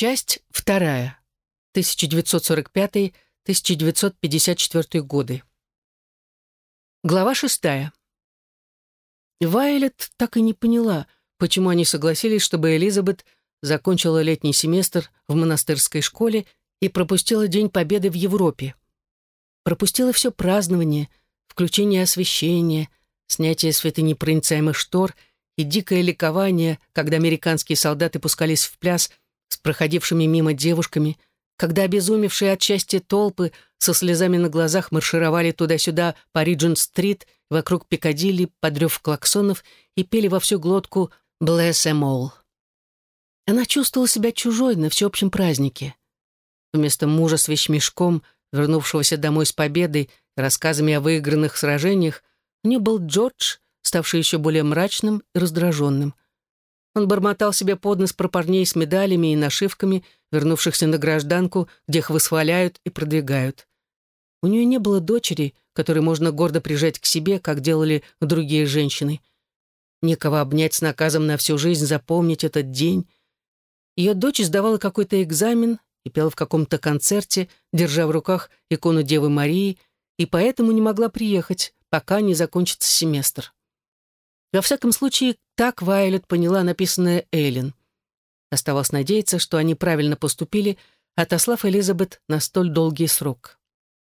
Часть вторая. 1945-1954 годы. Глава 6. Вайолет так и не поняла, почему они согласились, чтобы Элизабет закончила летний семестр в монастырской школе и пропустила День Победы в Европе. Пропустила все празднование, включение освещения, снятие светонепроницаемых штор и дикое ликование, когда американские солдаты пускались в пляс с проходившими мимо девушками, когда обезумевшие от счастья толпы со слезами на глазах маршировали туда-сюда по Риджент-стрит, вокруг Пикадилли, под рев клаксонов и пели во всю глотку «Bless em all». Она чувствовала себя чужой на всеобщем празднике. Вместо мужа с вещмешком, вернувшегося домой с победой и рассказами о выигранных сражениях, у нее был Джордж, ставший еще более мрачным и раздраженным. Он бормотал себе под нос про парней с медалями и нашивками, вернувшихся на гражданку, где их восхваляют и продвигают. У нее не было дочери, которой можно гордо прижать к себе, как делали другие женщины. Некого обнять с наказом на всю жизнь запомнить этот день. Ее дочь сдавала какой-то экзамен и пела в каком-то концерте, держа в руках икону Девы Марии, и поэтому не могла приехать, пока не закончится семестр. Во всяком случае, так Вайолет поняла написанное Эйлин. Оставалось надеяться, что они правильно поступили, отослав Элизабет на столь долгий срок.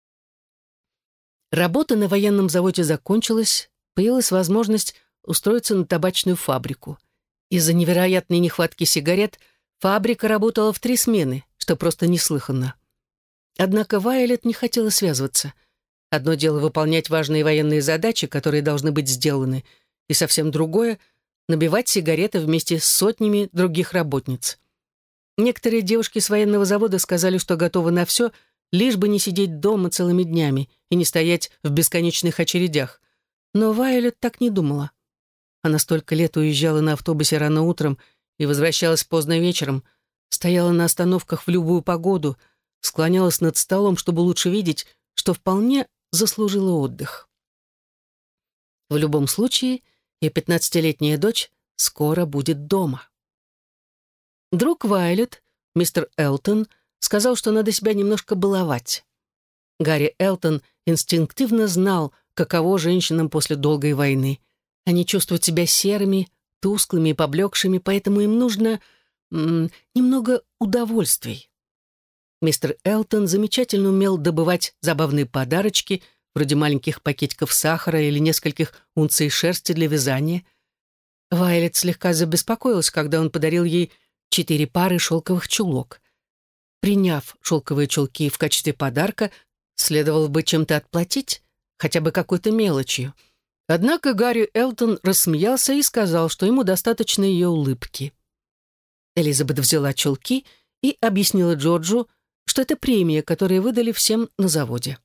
Работа на военном заводе закончилась, появилась возможность устроиться на табачную фабрику. Из-за невероятной нехватки сигарет фабрика работала в 3 смены, что просто неслыханно. Однако Вайолет не хотела связываться. Одно дело выполнять важные военные задачи, которые должны быть сделаны, и совсем другое — набивать сигареты вместе с сотнями других работниц. Некоторые девушки с военного завода сказали, что готовы на все, лишь бы не сидеть дома целыми днями и не стоять в бесконечных очередях. Но Вайолет так не думала. Она столько лет уезжала на автобусе рано утром и возвращалась поздно вечером, стояла на остановках в любую погоду, склонялась над столом, чтобы лучше видеть, что вполне заслужила отдых. В любом случае, ее 15-летняя дочь скоро будет дома. Друг Вайолет, мистер Элтон, сказал, что надо себя немножко баловать. Гарри Элтон инстинктивно знал, каково женщинам после долгой войны. Они чувствуют себя серыми, тусклыми и поблекшими, поэтому им нужно немного удовольствий. Мистер Элтон замечательно умел добывать забавные подарочки, вроде маленьких пакетиков сахара или нескольких унций шерсти для вязания. Вайолет слегка забеспокоилась, когда он подарил ей 4 пары шелковых чулок. Приняв шелковые чулки в качестве подарка, следовало бы чем-то отплатить, хотя бы какой-то мелочью. Однако Гарри Элтон рассмеялся и сказал, что ему достаточно ее улыбки. Элизабет взяла чулки и объяснила Джорджу, что это премия, которую выдали всем на заводе.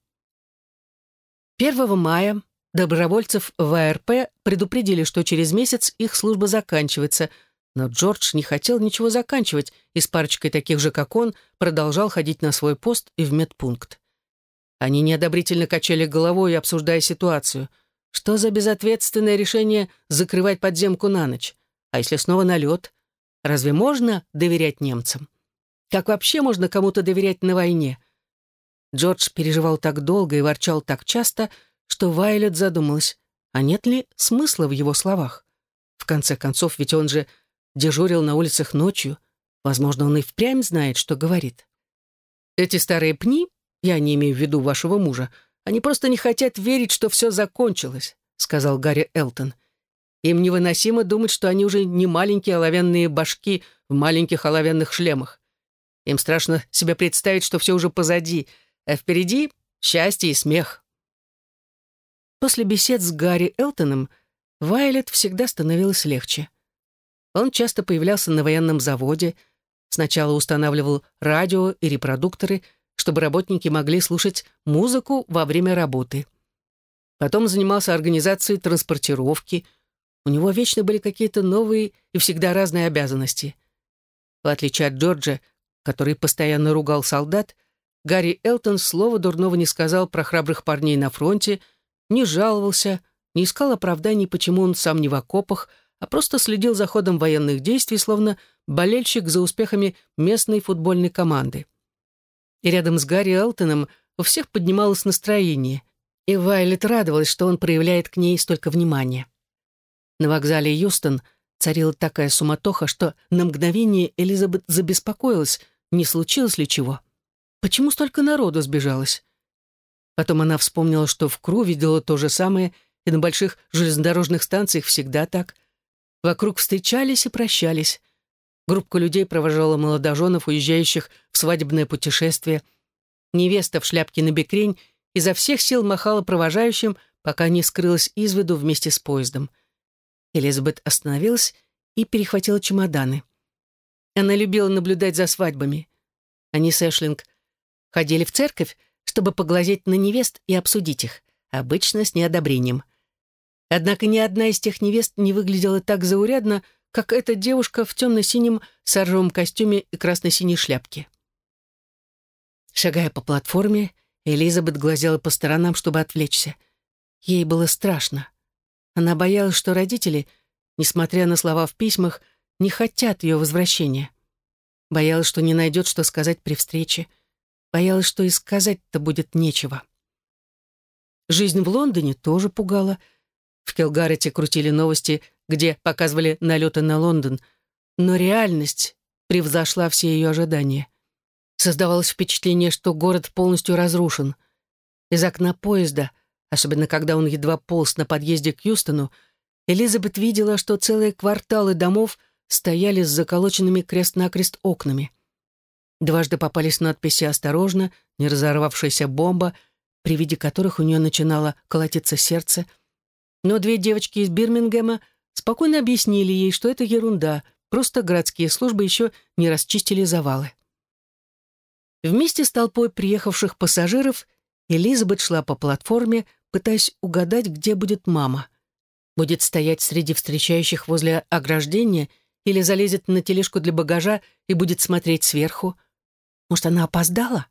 1 мая добровольцев в АРП предупредили, что через месяц их служба заканчивается, но Джордж не хотел ничего заканчивать и с парочкой таких же, как он, продолжал ходить на свой пост и в медпункт. Они неодобрительно качали головой, обсуждая ситуацию. Что за безответственное решение закрывать подземку на ночь? А если снова налет? Разве можно доверять немцам? Как вообще можно кому-то доверять на войне? Джордж переживал так долго и ворчал так часто, что Вайолет задумалась, а нет ли смысла в его словах? В конце концов, ведь он же дежурил на улицах ночью. Возможно, он и впрямь знает, что говорит. Эти старые пни, я не имею в виду вашего мужа, они просто не хотят верить, что все закончилось, сказал Гарри Элтон. Им невыносимо думать, что они уже не маленькие оловянные башки в маленьких оловянных шлемах. Им страшно себе представить, что все уже позади, а впереди счастье и смех. После бесед с Гарри Элтоном Вайолет всегда становилось легче. Он часто появлялся на военном заводе, сначала устанавливал радио и репродукторы, чтобы работники могли слушать музыку во время работы. Потом занимался организацией транспортировки. У него вечно были какие-то новые и всегда разные обязанности. В отличие от Джорджа, который постоянно ругал солдат, Гарри Элтон слова дурного не сказал про храбрых парней на фронте, не жаловался, не искал оправданий, почему он сам не в окопах, а просто следил за ходом военных действий, словно болельщик за успехами местной футбольной команды. И рядом с Гарри Элтоном у всех поднималось настроение, и Вайлет радовалась, что он проявляет к ней столько внимания. На вокзале Юстон царила такая суматоха, что на мгновение Элизабет забеспокоилась, не случилось ли чего. Почему столько народу сбежалось? Потом она вспомнила, что в Кру видела то же самое, и на больших железнодорожных станциях всегда так. Вокруг встречались и прощались. Группа людей провожала молодоженов, уезжающих в свадебное путешествие. Невеста в шляпке набекрень изо всех сил махала провожающим, пока не скрылась из виду вместе с поездом. Элизабет остановилась и перехватила чемоданы. Она любила наблюдать за свадьбами. Они с Эшлинг ходили в церковь, чтобы поглазеть на невест и обсудить их, обычно с неодобрением. Однако ни одна из тех невест не выглядела так заурядно, как эта девушка в темно-синем саржевом костюме и красно-синей шляпке. Шагая по платформе, Элизабет глазела по сторонам, чтобы отвлечься. Ей было страшно. Она боялась, что родители, несмотря на слова в письмах, не хотят ее возвращения. Боялась, что не найдет, что сказать при встрече. Боялась, что и сказать-то будет нечего. Жизнь в Лондоне тоже пугала. В Келгарете крутили новости, где показывали налеты на Лондон, но реальность превзошла все ее ожидания. Создавалось впечатление, что город полностью разрушен. Из окна поезда, особенно когда он едва полз на подъезде к Юстону, Элизабет видела, что целые кварталы домов стояли с заколоченными крест-накрест окнами. Дважды попались надписи «Осторожно», «Не разорвавшаяся бомба», при виде которых у нее начинало колотиться сердце. Но две девочки из Бирмингема спокойно объяснили ей, что это ерунда, просто городские службы еще не расчистили завалы. Вместе с толпой приехавших пассажиров Элизабет шла по платформе, пытаясь угадать, где будет мама. Будет стоять среди встречающих возле ограждения или залезет на тележку для багажа и будет смотреть сверху. Может, она опоздала?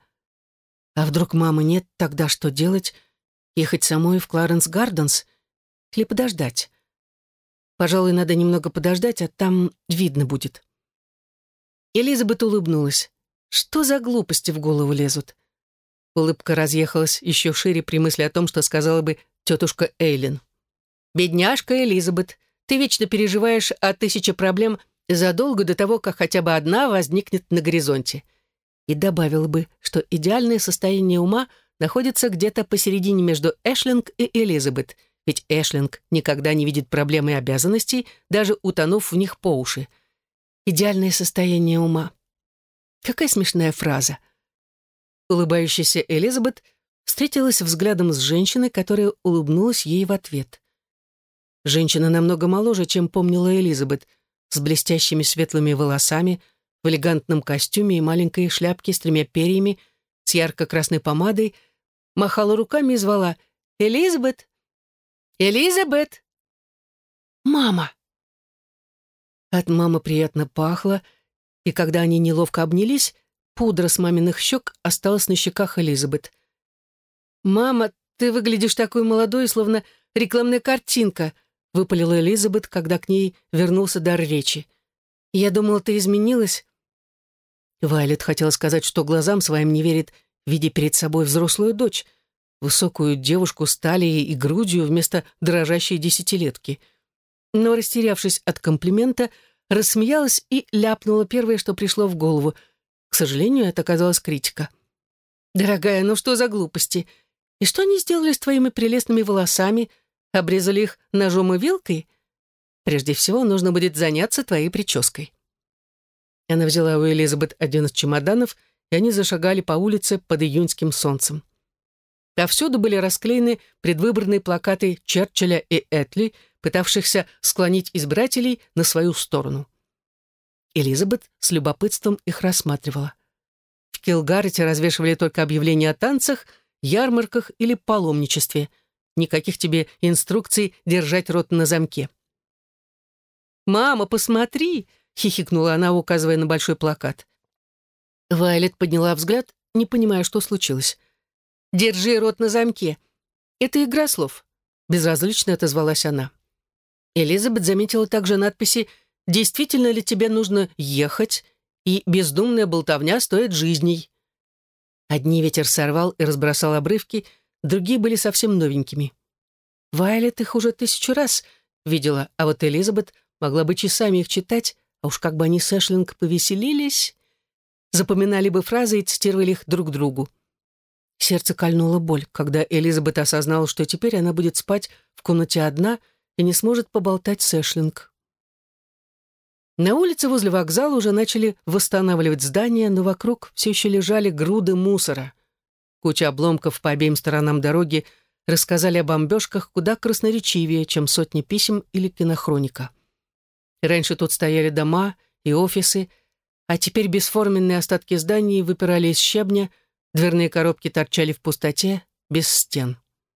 А вдруг мамы нет, тогда что делать? Ехать самой в Кларенс Гарденс? Или подождать? Пожалуй, надо немного подождать, а там видно будет. Элизабет улыбнулась. Что за глупости в голову лезут? Улыбка разъехалась еще шире при мысли о том, что сказала бы тетушка Эйлин. «Бедняжка Элизабет, ты вечно переживаешь о 1000 проблем задолго до того, как хотя бы одна возникнет на горизонте». И добавила бы, что идеальное состояние ума находится где-то посередине между Эшлинг и Элизабет, ведь Эшлинг никогда не видит проблем и обязанностей, даже утонув в них по уши. Идеальное состояние ума. Какая смешная фраза. Улыбающаяся Элизабет встретилась взглядом с женщиной, которая улыбнулась ей в ответ. Женщина намного моложе, чем помнила Элизабет, с блестящими светлыми волосами, в элегантном костюме и маленькой шляпке с 3 перьями, с ярко-красной помадой, махала руками и звала «Элизабет! Элизабет!» «Мама!» От мамы приятно пахло, и когда они неловко обнялись, пудра с маминых щек осталась на щеках Элизабет. «Мама, ты выглядишь такой молодой, словно рекламная картинка», выпалила Элизабет, когда к ней вернулся дар речи. «Я думала, ты изменилась». Вайлет хотела сказать, что глазам своим не верит, видя перед собой взрослую дочь, высокую девушку с талией и грудью вместо дрожащей 10-летки. Но, растерявшись от комплимента, рассмеялась и ляпнула первое, что пришло в голову. К сожалению, это оказалась критика. «Дорогая, ну что за глупости? И что они сделали с твоими прелестными волосами? Обрезали их ножом и вилкой? Прежде всего, нужно будет заняться твоей прической». Она взяла у Элизабет один из чемоданов, и они зашагали по улице под июньским солнцем. Повсюду были расклеены предвыборные плакаты Черчилля и Этли, пытавшихся склонить избирателей на свою сторону. Элизабет с любопытством их рассматривала. В Келгарете развешивали только объявления о танцах, ярмарках или паломничестве. Никаких тебе инструкций держать рот на замке. «Мама, посмотри!» — хихикнула она, указывая на большой плакат. Вайлет подняла взгляд, не понимая, что случилось. «Держи рот на замке. Это игра слов», — безразлично отозвалась она. Элизабет заметила также надписи «Действительно ли тебе нужно ехать?» и «Бездумная болтовня стоит жизней». Одни ветер сорвал и разбросал обрывки, другие были совсем новенькими. Вайолет их уже 1000 раз видела, а вот Элизабет могла бы часами их читать, а уж как бы они с Эшлинг повеселились, запоминали бы фразы и цитировали их друг другу. Сердце кольнула боль, когда Элизабет осознала, что теперь она будет спать в комнате одна и не сможет поболтать с Эшлинг. На улице возле вокзала уже начали восстанавливать здания, но вокруг все еще лежали груды мусора. Куча обломков по обеим сторонам дороги рассказали о бомбежках куда красноречивее, чем сотни писем или кинохроника. Раньше тут стояли дома и офисы, а теперь бесформенные остатки зданий выпирали из щебня, дверные коробки торчали в пустоте, без стен.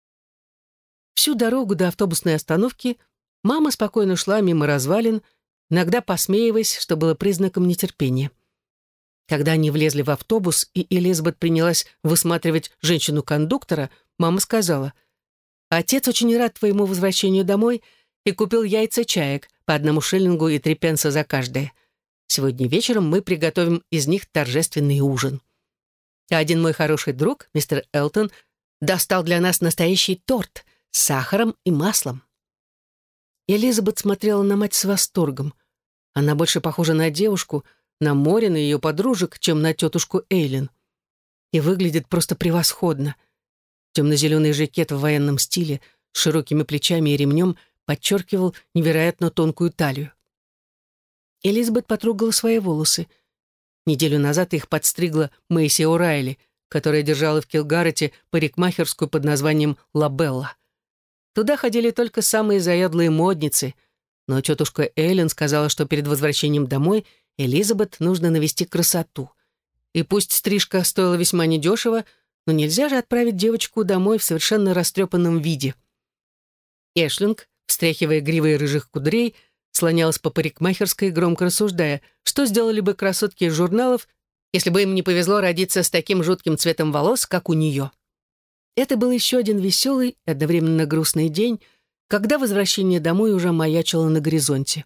Всю дорогу до автобусной остановки мама спокойно шла мимо развалин, иногда посмеиваясь, что было признаком нетерпения. Когда они влезли в автобус, и Элизабет принялась высматривать женщину-кондуктора, мама сказала: «Отец очень рад твоему возвращению домой и купил яйца чаек по 1 шиллингу и 3 пенса за каждое. Сегодня вечером мы приготовим из них торжественный ужин. А один мой хороший друг, мистер Элтон, достал для нас настоящий торт с сахаром и маслом». Элизабет смотрела на мать с восторгом. Она больше похожа на девушку, на Морин и ее подружек, чем на тетушку Эйлин. И выглядит просто превосходно. Темно-зеленый жакет в военном стиле с широкими плечами и ремнем подчеркивал невероятно тонкую талию. Элизабет потрогала свои волосы. Неделю назад их подстригла Мэйси О'Райли, которая держала в Килгарете парикмахерскую под названием «Лабелла». Туда ходили только самые заядлые модницы, но тетушка Эллен сказала, что перед возвращением домой Элизабет нужно навести красоту. И пусть стрижка стоила весьма недешево, но нельзя же отправить девочку домой в совершенно растрепанном виде. Эшлинг, встряхивая гривой рыжих кудрей, слонялась по парикмахерской, громко рассуждая, что сделали бы красотки из журналов, если бы им не повезло родиться с таким жутким цветом волос, как у нее. Это был еще один веселый и одновременно грустный день, когда возвращение домой уже маячило на горизонте.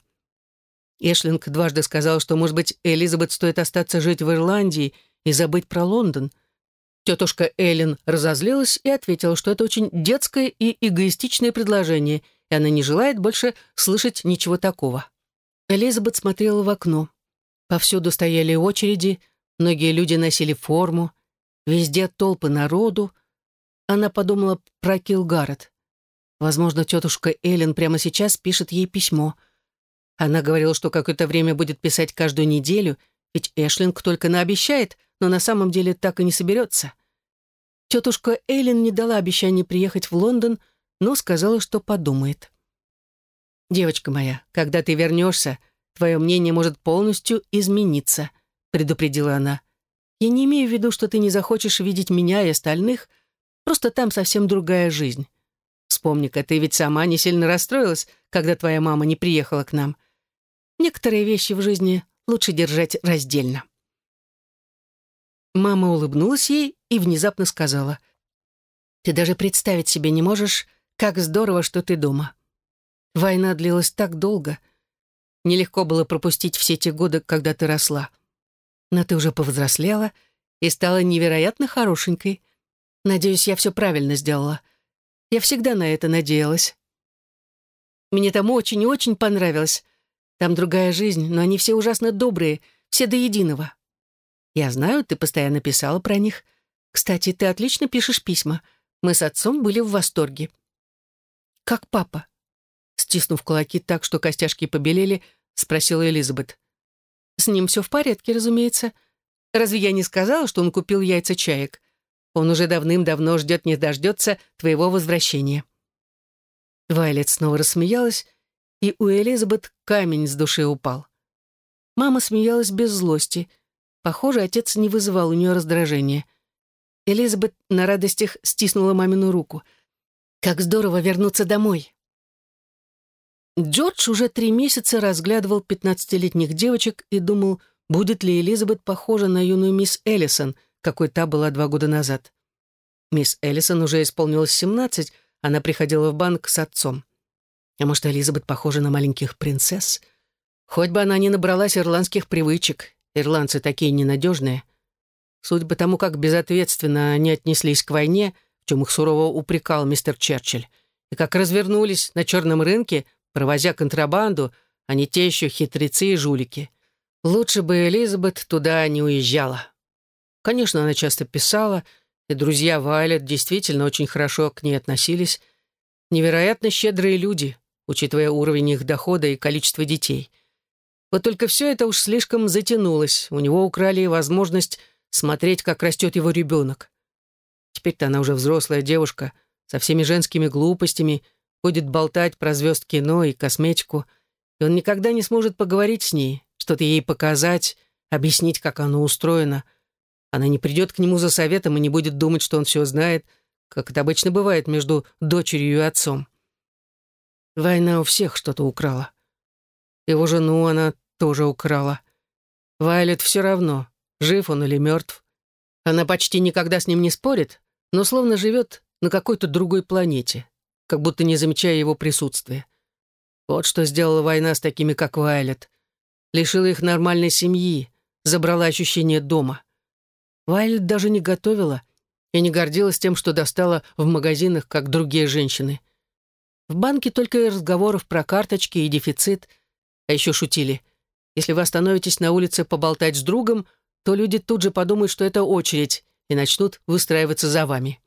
Эшлинг дважды сказал, что, может быть, Элизабет стоит остаться жить в Ирландии и забыть про Лондон. Тетушка Эллен разозлилась и ответила, что это очень детское и эгоистичное предложение, и она не желает больше слышать ничего такого. Элизабет смотрела в окно. Повсюду стояли очереди, многие люди носили форму, везде толпы народу. Она подумала про Килгарет. Возможно, тетушка Эллен прямо сейчас пишет ей письмо. Она говорила, что какое-то время будет писать каждую неделю, ведь Эшлинг только наобещает, но на самом деле так и не соберется. Тетушка Эллен не дала обещания приехать в Лондон, но сказала, что подумает. «Девочка моя, когда ты вернешься, твое мнение может полностью измениться», — предупредила она. «Я не имею в виду, что ты не захочешь видеть меня и остальных, просто там совсем другая жизнь. Вспомни-ка, ты ведь сама не сильно расстроилась, когда твоя мама не приехала к нам. Некоторые вещи в жизни лучше держать раздельно». Мама улыбнулась ей и внезапно сказала: «Ты даже представить себе не можешь, как здорово, что ты дома. Война длилась так долго. Нелегко было пропустить все те годы, когда ты росла. Но ты уже повзрослела и стала невероятно хорошенькой. Надеюсь, я все правильно сделала. Я всегда на это надеялась. Мне там очень и очень понравилось. Там другая жизнь, но они все ужасно добрые, все до единого. Я знаю, ты постоянно писала про них. Кстати, ты отлично пишешь письма. Мы с отцом были в восторге». «Как папа?» Стиснув кулаки так, что костяшки побелели, спросила Элизабет. «С ним все в порядке, разумеется. Разве я не сказала, что он купил яйца чаек? Он уже давным-давно ждет не дождется твоего возвращения». Вайлет снова рассмеялась, и у Элизабет камень с души упал. Мама смеялась без злости. Похоже, отец не вызывал у нее раздражения. Элизабет на радостях стиснула мамину руку. «Как здорово вернуться домой!» Джордж уже 3 месяца разглядывал 15-летних девочек и думал, будет ли Элизабет похожа на юную мисс Эллисон, какой та была 2 года назад. Мисс Эллисон уже исполнилось 17, она приходила в банк с отцом. А может, Элизабет похожа на маленьких принцесс? Хоть бы она не набралась ирландских привычек. Ирландцы такие ненадежные. Судя по тому, как безответственно они отнеслись к войне, в чем их сурово упрекал мистер Черчилль, и как развернулись на черном рынке, провозя контрабанду, они те еще хитрецы и жулики. Лучше бы Элизабет туда не уезжала. Конечно, она часто писала, и друзья Вайлет действительно очень хорошо к ней относились. Невероятно щедрые люди, учитывая уровень их дохода и количество детей. Вот только все это уж слишком затянулось. У него украли возможность смотреть, как растет его ребенок. Теперь-то она уже взрослая девушка, со всеми женскими глупостями, будет болтать про звезд кино и косметику, и он никогда не сможет поговорить с ней, что-то ей показать, объяснить, как оно устроено. Она не придет к нему за советом и не будет думать, что он все знает, как это обычно бывает между дочерью и отцом. Война у всех что-то украла. Его жену она тоже украла. Вайлет все равно, жив он или мертв. Она почти никогда с ним не спорит, но словно живет на какой-то другой планете, как будто не замечая его присутствия. Вот что сделала война с такими, как Вайлет. Лишила их нормальной семьи, забрала ощущение дома. Вайлет даже не готовила и не гордилась тем, что достала в магазинах, как другие женщины. В банке только и разговоров про карточки и дефицит, а еще шутили. Если вы остановитесь на улице поболтать с другом, то люди тут же подумают, что это очередь, и начнут выстраиваться за вами.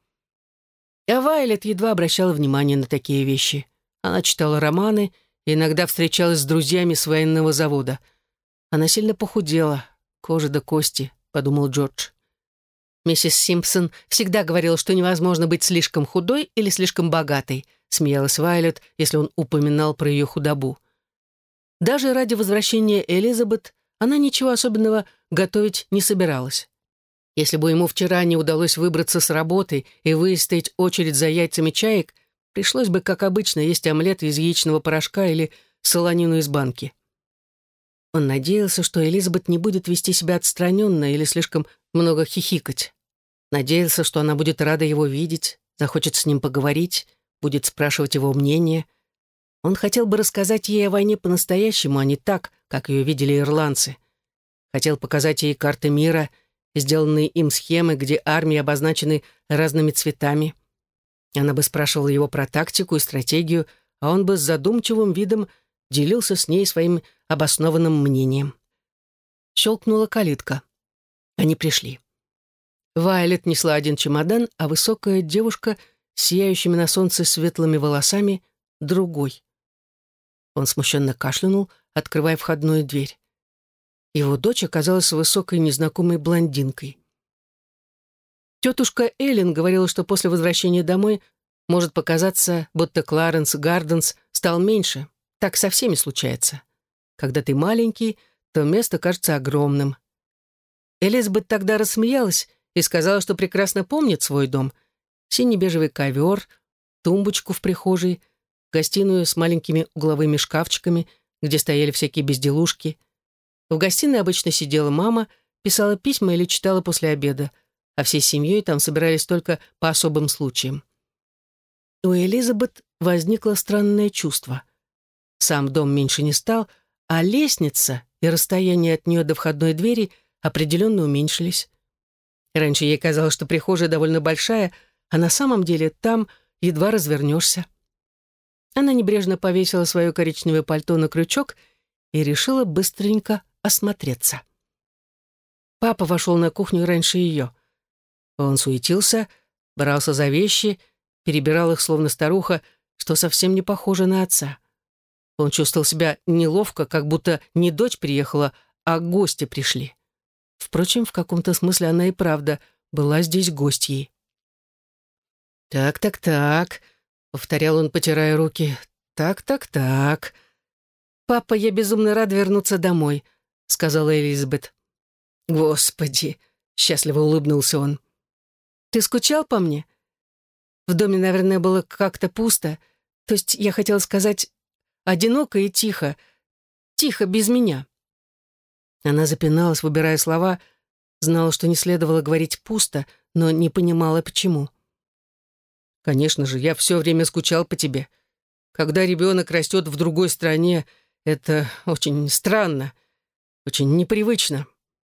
А Вайлет едва обращала внимание на такие вещи. Она читала романы и иногда встречалась с друзьями с военного завода. Она сильно похудела, кожа до кости, подумал Джордж. Миссис Симпсон всегда говорила, что невозможно быть слишком худой или слишком богатой, смеялась Вайлет, если он упоминал про ее худобу. Даже ради возвращения Элизабет она ничего особенного готовить не собиралась. Если бы ему вчера не удалось выбраться с работы и выстоять очередь за яйцами чаек, пришлось бы, как обычно, есть омлет из яичного порошка или солонину из банки. Он надеялся, что Элизабет не будет вести себя отстраненно или слишком много хихикать. Надеялся, что она будет рада его видеть, захочет с ним поговорить, будет спрашивать его мнение. Он хотел бы рассказать ей о войне по-настоящему, а не так, как ее видели ирландцы. Хотел показать ей карты мира, сделанные им схемы, где армии обозначены разными цветами. Она бы спрашивала его про тактику и стратегию, а он бы с задумчивым видом делился с ней своим обоснованным мнением. Щелкнула калитка. Они пришли. Вайлет несла один чемодан, а высокая девушка с сияющими на солнце светлыми волосами — другой. Он смущенно кашлянул, открывая входную дверь. Его дочь оказалась высокой незнакомой блондинкой. Тетушка Эллен говорила, что после возвращения домой может показаться, будто Кларенс Гарденс стал меньше. Так со всеми случается. Когда ты маленький, то место кажется огромным. Элизабет тогда рассмеялась и сказала, что прекрасно помнит свой дом. Сине-бежевый ковер, тумбочку в прихожей, гостиную с маленькими угловыми шкафчиками, где стояли всякие безделушки. В гостиной обычно сидела мама, писала письма или читала после обеда, а всей семьей там собирались только по особым случаям. У Элизабет возникло странное чувство. Сам дом меньше не стал, а лестница и расстояние от нее до входной двери определенно уменьшились. Раньше ей казалось, что прихожая довольно большая, а на самом деле там едва развернешься. Она небрежно повесила свое коричневое пальто на крючок и решила быстренько осмотреться. Папа вошел на кухню раньше ее. Он суетился, брался за вещи, перебирал их, словно старуха, что совсем не похоже на отца. Он чувствовал себя неловко, как будто не дочь приехала, а гости пришли. Впрочем, в каком-то смысле она и правда была здесь гостьей. «Так», — повторял он, потирая руки. «Так. Папа, я безумно рад вернуться домой», — сказала Элизабет. «Господи!» — счастливо улыбнулся он. «Ты скучал по мне? В доме, наверное, было как-то пусто. То есть я хотела сказать, одиноко и тихо. Тихо, без меня». Она запиналась, выбирая слова, знала, что не следовало говорить пусто, но не понимала, почему. «Конечно же, я все время скучал по тебе. Когда ребенок растет в другой стране, это очень странно, очень непривычно.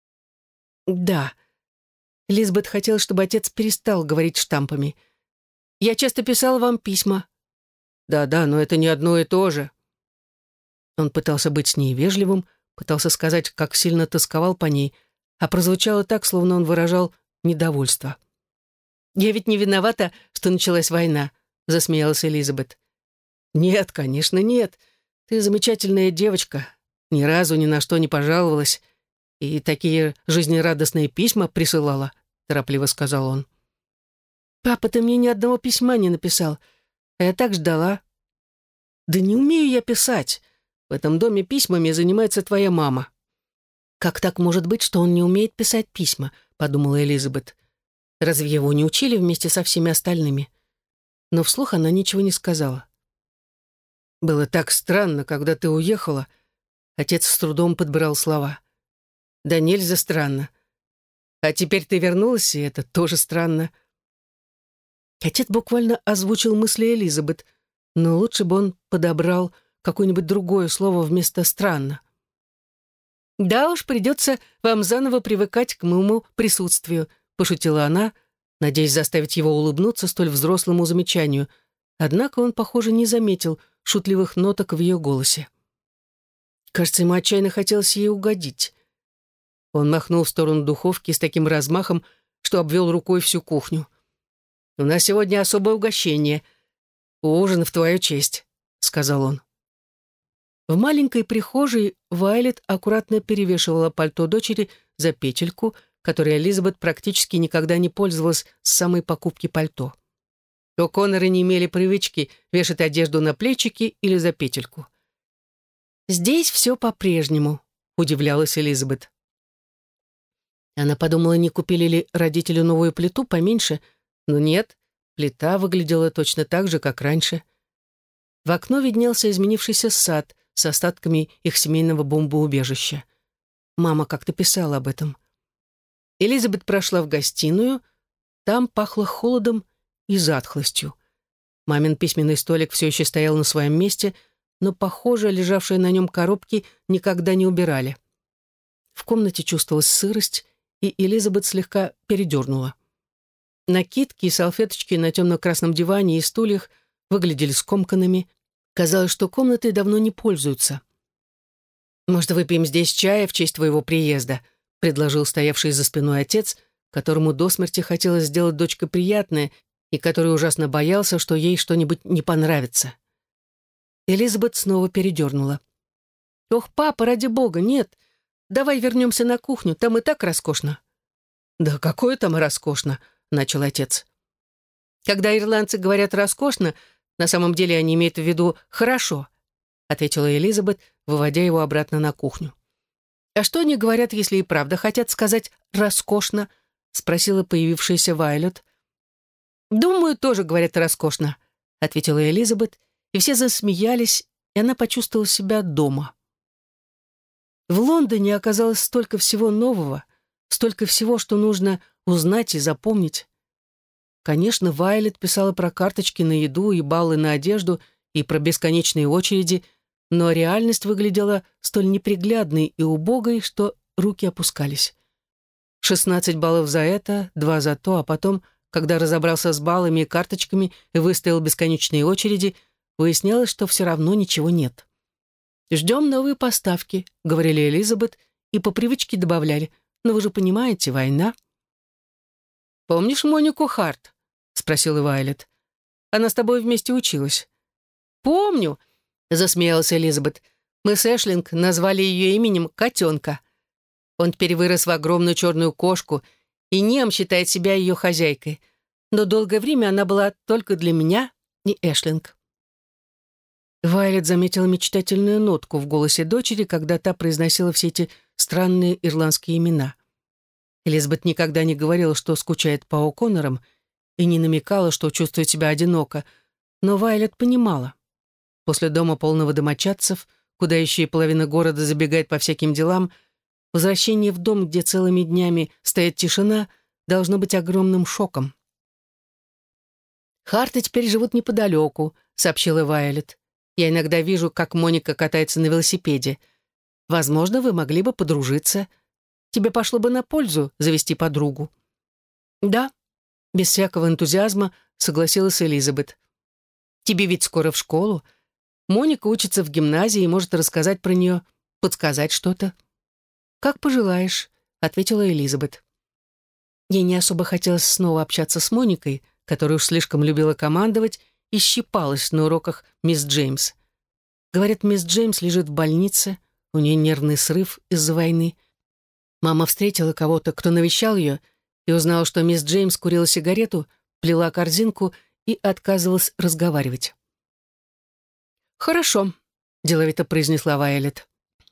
Да, Лизбет хотела, чтобы отец перестал говорить штампами. «Я часто писал вам письма». «Да-да, но это не одно и то же». Он пытался быть с ней вежливым, пытался сказать, как сильно тосковал по ней, а прозвучало так, словно он выражал недовольство. «Я ведь не виновата, что началась война», — засмеялась Элизабет. «Нет, конечно, нет. Ты замечательная девочка, ни разу ни на что не пожаловалась, и такие жизнерадостные письма присылала», — торопливо сказал он. «Папа, ты мне ни одного письма не написал, а я так ждала». «Да не умею я писать. В этом доме письмами занимается твоя мама». «Как так может быть, что он не умеет писать письма?» — подумала Элизабет. «Разве его не учили вместе со всеми остальными?» Но вслух она ничего не сказала. «Было так странно, когда ты уехала». Отец с трудом подбирал слова. «Да нельзя странно. А теперь ты вернулась, и это тоже странно». Отец буквально озвучил мысли Элизабет, но лучше бы он подобрал какое-нибудь другое слово вместо «странно». «Да уж, придется вам заново привыкать к моему присутствию», — пошутила она, надеясь заставить его улыбнуться столь взрослому замечанию. Однако он, похоже, не заметил шутливых ноток в ее голосе. Кажется, ему отчаянно хотелось ей угодить. Он махнул в сторону духовки с таким размахом, что обвел рукой всю кухню. «У нас сегодня особое угощение. Ужин в твою честь», — сказал он. В маленькой прихожей Вайлет аккуратно перевешивала пальто дочери за петельку, которой Элизабет практически никогда не пользовалась с самой покупки пальто. О'Конноры не имели привычки вешать одежду на плечики или за петельку. «Здесь все по-прежнему», — удивлялась Элизабет. Она подумала, не купили ли родители новую плиту поменьше, но нет, плита выглядела точно так же, как раньше. В окно виднелся изменившийся сад с остатками их семейного бомбоубежища. Мама как-то писала об этом. Элизабет прошла в гостиную. Там пахло холодом и затхлостью. Мамин письменный столик все еще стоял на своем месте, но, похоже, лежавшие на нем коробки никогда не убирали. В комнате чувствовалась сырость, и Элизабет слегка передернула. Накидки и салфеточки на темно-красном диване и стульях выглядели скомканными. Казалось, что комнатой давно не пользуются. «Может, выпьем здесь чая в честь твоего приезда?» — предложил стоявший за спиной отец, которому до смерти хотелось сделать дочке приятное и который ужасно боялся, что ей что-нибудь не понравится. Элизабет снова передернула. «Ох, папа, ради бога, нет! Давай вернемся на кухню, там и так роскошно». «Да какое там роскошно?» — начал отец. «Когда ирландцы говорят «роскошно», на самом деле они имеют в виду «хорошо», — ответила Элизабет, выводя его обратно на кухню. «А что они говорят, если и правда хотят сказать «роскошно»?» — спросила появившаяся Вайлет. «Думаю, тоже говорят «роскошно», — ответила Элизабет, и все засмеялись, и она почувствовала себя дома. В Лондоне оказалось столько всего нового, столько всего, что нужно узнать и запомнить. Конечно, Вайлет писала про карточки на еду и баллы на одежду и про бесконечные очереди, но реальность выглядела столь неприглядной и убогой, что руки опускались. 16 баллов за это, 2 за то, а потом, когда разобрался с баллами и карточками и выставил бесконечные очереди, выяснялось, что все равно ничего нет. «Ждем новые поставки», — говорили Элизабет, и по привычке добавляли: «но вы же понимаете, война». «Помнишь Монику Харт?» — спросила Вайлет. «Она с тобой вместе училась». «Помню», — засмеялась Элизабет. «Мы с Эшлинг назвали ее именем «Котенка». Он теперь вырос в огромную черную кошку, и Ниам считает себя ее хозяйкой. Но долгое время она была только для меня и Эшлинг». Вайлет заметила мечтательную нотку в голосе дочери, когда та произносила все эти странные ирландские имена. Элизабет никогда не говорила, что скучает по О'Коннорам, и не намекала, что чувствует себя одиноко, но Вайлет понимала. После дома полного домочадцев, куда еще и половина города забегает по всяким делам, возвращение в дом, где целыми днями стоит тишина, должно быть огромным шоком. «Харты теперь живут неподалеку», — сообщила Вайлет. Я иногда вижу, как Моника катается на велосипеде. Возможно, вы могли бы подружиться. Тебе пошло бы на пользу завести подругу». «Да», — без всякого энтузиазма согласилась Элизабет. «Тебе ведь скоро в школу. Моника учится в гимназии и может рассказать про нее, подсказать что-то». «Как пожелаешь», — ответила Элизабет. Ей не особо хотелось снова общаться с Моникой, которая уж слишком любила командовать и щипалась на уроках мисс Джеймс. Говорят, мисс Джеймс лежит в больнице, у нее нервный срыв из-за войны. Мама встретила кого-то, кто навещал ее, и узнала, что мисс Джеймс курила сигарету, плела корзинку и отказывалась разговаривать. «Хорошо», — деловито произнесла Вайолет.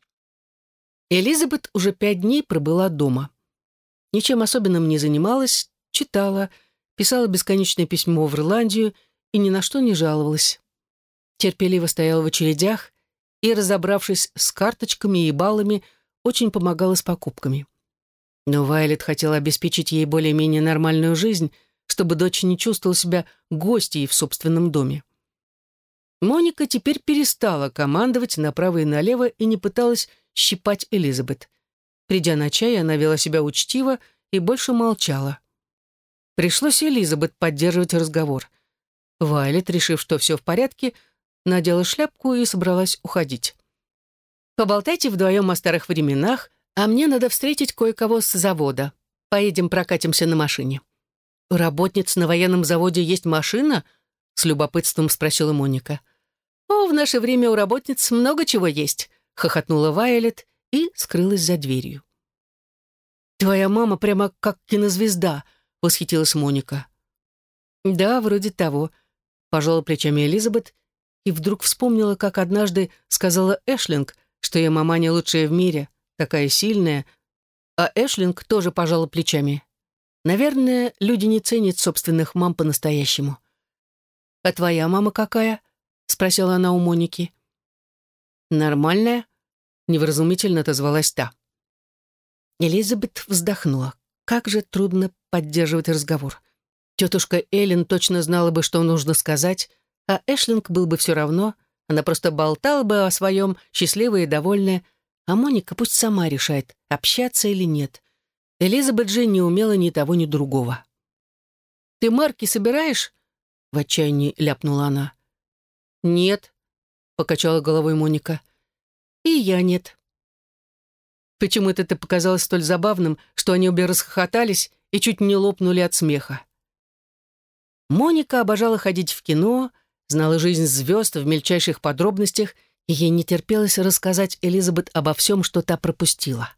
Элизабет уже 5 дней пробыла дома. Ничем особенным не занималась, читала, писала бесконечное письмо в Ирландию и ни на что не жаловалась. Терпеливо стояла в очередях и, разобравшись с карточками и баллами, очень помогала с покупками. Но Вайолет хотела обеспечить ей более-менее нормальную жизнь, чтобы дочь не чувствовала себя гостьей в собственном доме. Моника теперь перестала командовать направо и налево и не пыталась щипать Элизабет. Придя на чай, она вела себя учтиво и больше молчала. Пришлось Элизабет поддерживать разговор. Вайолет, решив, что все в порядке, надела шляпку и собралась уходить. «Поболтайте вдвоем о старых временах, а мне надо встретить кое-кого с завода. Поедем прокатимся на машине». «У работниц на военном заводе есть машина?» — с любопытством спросила Моника. «О, в наше время у работниц много чего есть», — хохотнула Вайолет и скрылась за дверью. «Твоя мама прямо как кинозвезда», — восхитилась Моника. «Да, вроде того», — пожала плечами Элизабет и вдруг вспомнила, как однажды сказала Эшлинг, что ее маманя лучшая в мире, такая сильная, а Эшлинг тоже пожала плечами. Наверное, люди не ценят собственных мам по-настоящему. «А твоя мама какая?» — спросила она у Моники. «Нормальная», — невразумительно отозвалась та. Элизабет вздохнула. Как же трудно поддерживать разговор. Тетушка Эллен точно знала бы, что нужно сказать, а Эшлинг был бы все равно, она просто болтала бы о своем, счастливая и довольная, а Моника пусть сама решает, общаться или нет. Элизабет же не умела ни того, ни другого. «Ты марки собираешь?» — в отчаянии ляпнула она. «Нет», — покачала головой Моника. «И я нет». Почему-то это показалось столь забавным, что они обе расхохотались и чуть не лопнули от смеха. Моника обожала ходить в кино, знала жизнь звезд в мельчайших подробностях, и ей не терпелось рассказать Элизабет обо всем, что та пропустила.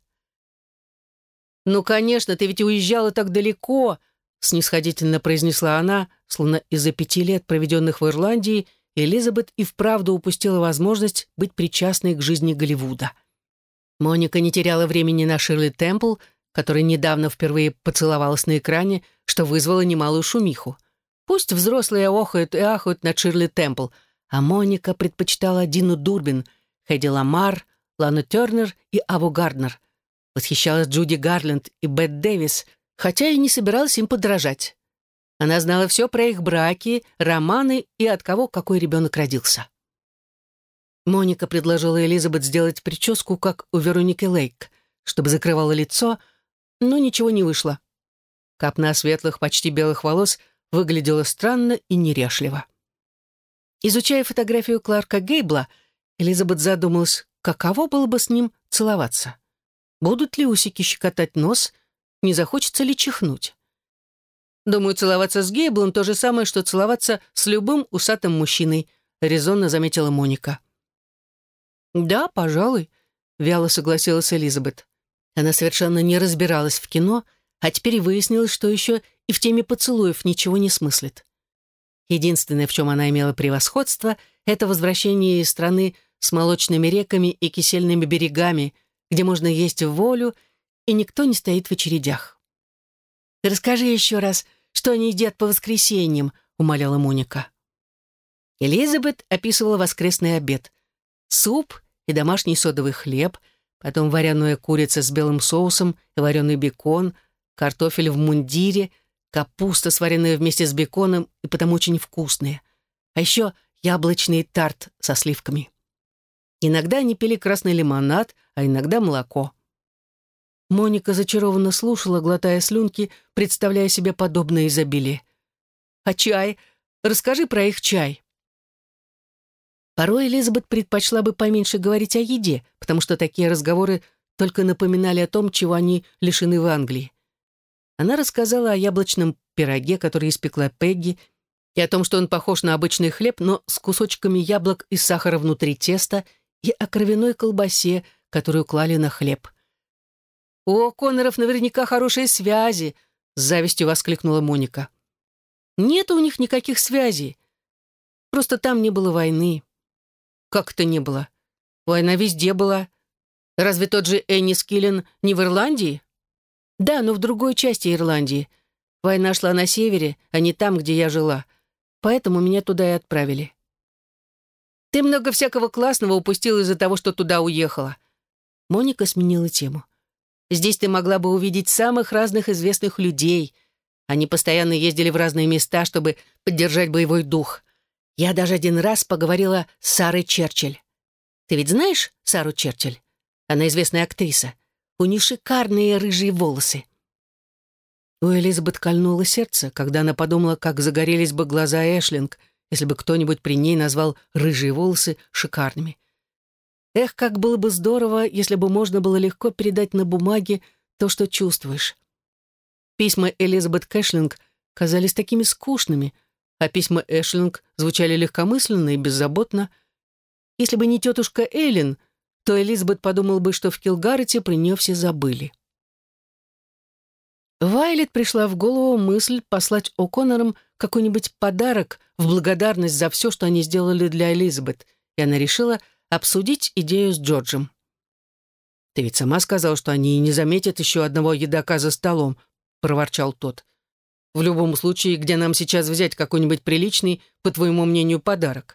«Ну, конечно, ты ведь уезжала так далеко», — снисходительно произнесла она, словно из-за 5 лет, проведенных в Ирландии, Элизабет и вправду упустила возможность быть причастной к жизни Голливуда. Моника не теряла времени на Ширли Темпл, которая недавно впервые поцеловалась на экране, что вызвало немалую шумиху. Пусть взрослые охают и ахают над Ширли Темпл, а Моника предпочитала Дину Дурбин, Хэдди Ламар, Лану Тернер и Аву Гарднер. Восхищалась Джуди Гарленд и Бет Дэвис, хотя и не собиралась им подражать. Она знала все про их браки, романы и от кого какой ребенок родился. Моника предложила Элизабет сделать прическу, как у Вероники Лейк, чтобы закрывала лицо, но ничего не вышло. Копна светлых, почти белых волос выглядела странно и неряшливо. Изучая фотографию Кларка Гейбла, Элизабет задумалась, каково было бы с ним целоваться. Будут ли усики щекотать нос, не захочется ли чихнуть? «Думаю, целоваться с Гейблом то же самое, что целоваться с любым усатым мужчиной», резонно заметила Моника. «Да, пожалуй», — вяло согласилась Элизабет. Она совершенно не разбиралась в кино, а теперь выяснилось, что еще и в теме поцелуев ничего не смыслит. Единственное, в чем она имела превосходство, это возвращение из страны с молочными реками и кисельными берегами, где можно есть в волю, и никто не стоит в очередях. «Расскажи еще раз, что они едят по воскресеньям», — умоляла Моника. Элизабет описывала воскресный обед. Суп и домашний содовый хлеб, потом вареная курица с белым соусом и вареный бекон, картофель в мундире, капуста, сваренная вместе с беконом и потому очень вкусная. А еще яблочный тарт со сливками. Иногда они пили красный лимонад, а иногда молоко. Моника зачарованно слушала, глотая слюнки, представляя себе подобное изобилие. «А чай? Расскажи про их чай». Порой Элизабет предпочла бы поменьше говорить о еде, потому что такие разговоры только напоминали о том, чего они лишены в Англии. Она рассказала о яблочном пироге, который испекла Пегги, и о том, что он похож на обычный хлеб, но с кусочками яблок и сахара внутри теста, и о кровяной колбасе, которую клали на хлеб. «У Конноров наверняка хорошие связи», — с завистью воскликнула Моника. «Нет у них никаких связей. Просто там не было войны». «Как это не было? Война везде была. Разве тот же Эннис Киллен не в Ирландии?» «Да, но в другой части Ирландии. Война шла на севере, а не там, где я жила. Поэтому меня туда и отправили». «Ты много всякого классного упустила из-за того, что туда уехала». Моника сменила тему. «Здесь ты могла бы увидеть самых разных известных людей. Они постоянно ездили в разные места, чтобы поддержать боевой дух. Я даже один раз поговорила с Сарой Черчилль. Ты ведь знаешь Сару Черчилль? Она известная актриса. У нее шикарные рыжие волосы». У Элизабет кольнуло сердце, когда она подумала, как загорелись бы глаза Эшлинг, если бы кто-нибудь при ней назвал рыжие волосы шикарными. Эх, как было бы здорово, если бы можно было легко передать на бумаге то, что чувствуешь. Письма Элизабет к Эшлинг казались такими скучными, а письма Эшлинг звучали легкомысленно и беззаботно. Если бы не тетушка Эллен, то Элизабет подумала бы, что в Килгарете при нее все забыли. Вайлет пришла в голову мысль послать О'Коннорам какой-нибудь подарок в благодарность за все, что они сделали для Элизабет, и она решила обсудить идею с Джорджем. «Ты ведь сама сказал, что они и не заметят еще одного едока за столом», — проворчал тот. «В любом случае, где нам сейчас взять какой-нибудь приличный, по твоему мнению, подарок?»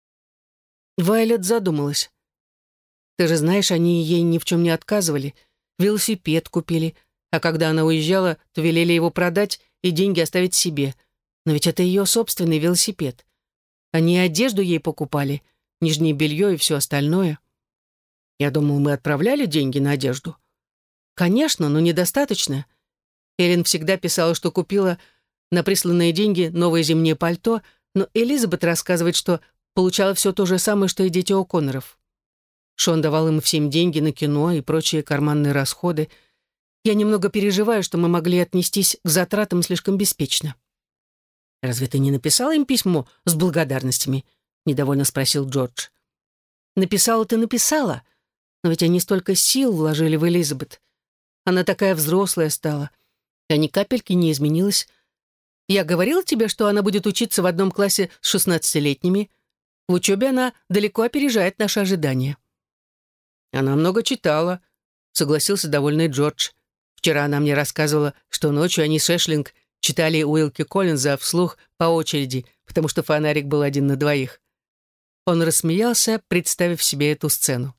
Вайлет задумалась. «Ты же знаешь, они ей ни в чем не отказывали. Велосипед купили, а когда она уезжала, то велели его продать и деньги оставить себе. Но ведь это ее собственный велосипед. Они одежду ей покупали, нижнее белье и все остальное. Я думал, мы отправляли деньги на одежду. Конечно, но недостаточно. Эллен всегда писала, что купила на присланные деньги новое зимнее пальто, но Элизабет рассказывает, что получала все то же самое, что и дети О'Конноров. Шон давал им всем деньги на кино и прочие карманные расходы. Я немного переживаю, что мы могли отнестись к затратам слишком беспечно». «Разве ты не написала им письмо с благодарностями?» — недовольно спросил Джордж. «Написала-то написала, но ведь они столько сил вложили в Элизабет. Она такая взрослая стала, а ни капельки не изменилась. Я говорила тебе, что она будет учиться в одном классе с 16-летними. В учебе она далеко опережает наши ожидания». «Она много читала», — согласился довольный Джордж. «Вчера она мне рассказывала, что ночью они с Эшлинг читали Уилки Коллинза вслух по очереди, потому что фонарик был один на двоих». Он рассмеялся, представив себе эту сцену.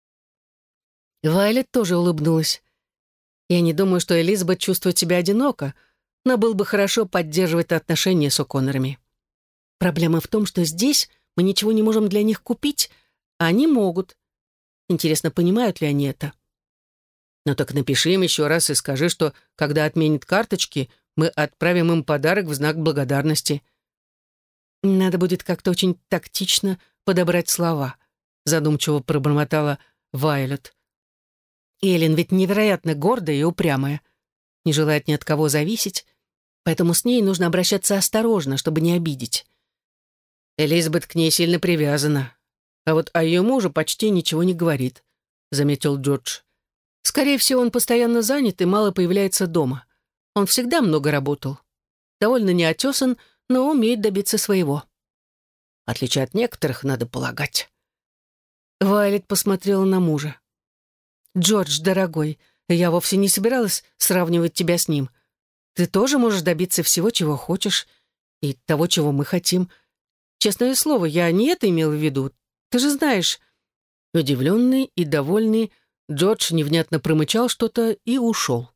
Вайлет тоже улыбнулась. «Я не думаю, что Элизабет чувствует себя одиноко, но было бы хорошо поддерживать отношения с О'Коннорами. Проблема в том, что здесь мы ничего не можем для них купить, а они могут. Интересно, понимают ли они это?» «Ну так напиши им еще раз и скажи, что, когда отменят карточки, мы отправим им подарок в знак благодарности». «Надо будет как-то очень тактично подобрать слова», задумчиво пробормотала Вайлет. «Эллен ведь невероятно гордая и упрямая, не желает ни от кого зависеть, поэтому с ней нужно обращаться осторожно, чтобы не обидеть». «Элизабет к ней сильно привязана, а вот о ее муже почти ничего не говорит», заметил Джордж. «Скорее всего, он постоянно занят и мало появляется дома. Он всегда много работал. Довольно неотесан, но умеет добиться своего. В отличие от некоторых, надо полагать». Вайлет посмотрела на мужа. «Джордж, дорогой, я вовсе не собиралась сравнивать тебя с ним. Ты тоже можешь добиться всего, чего хочешь, и того, чего мы хотим. Честное слово, я не это имела в виду. Ты же знаешь». Удивленный и довольный, Джордж невнятно промычал что-то и ушел.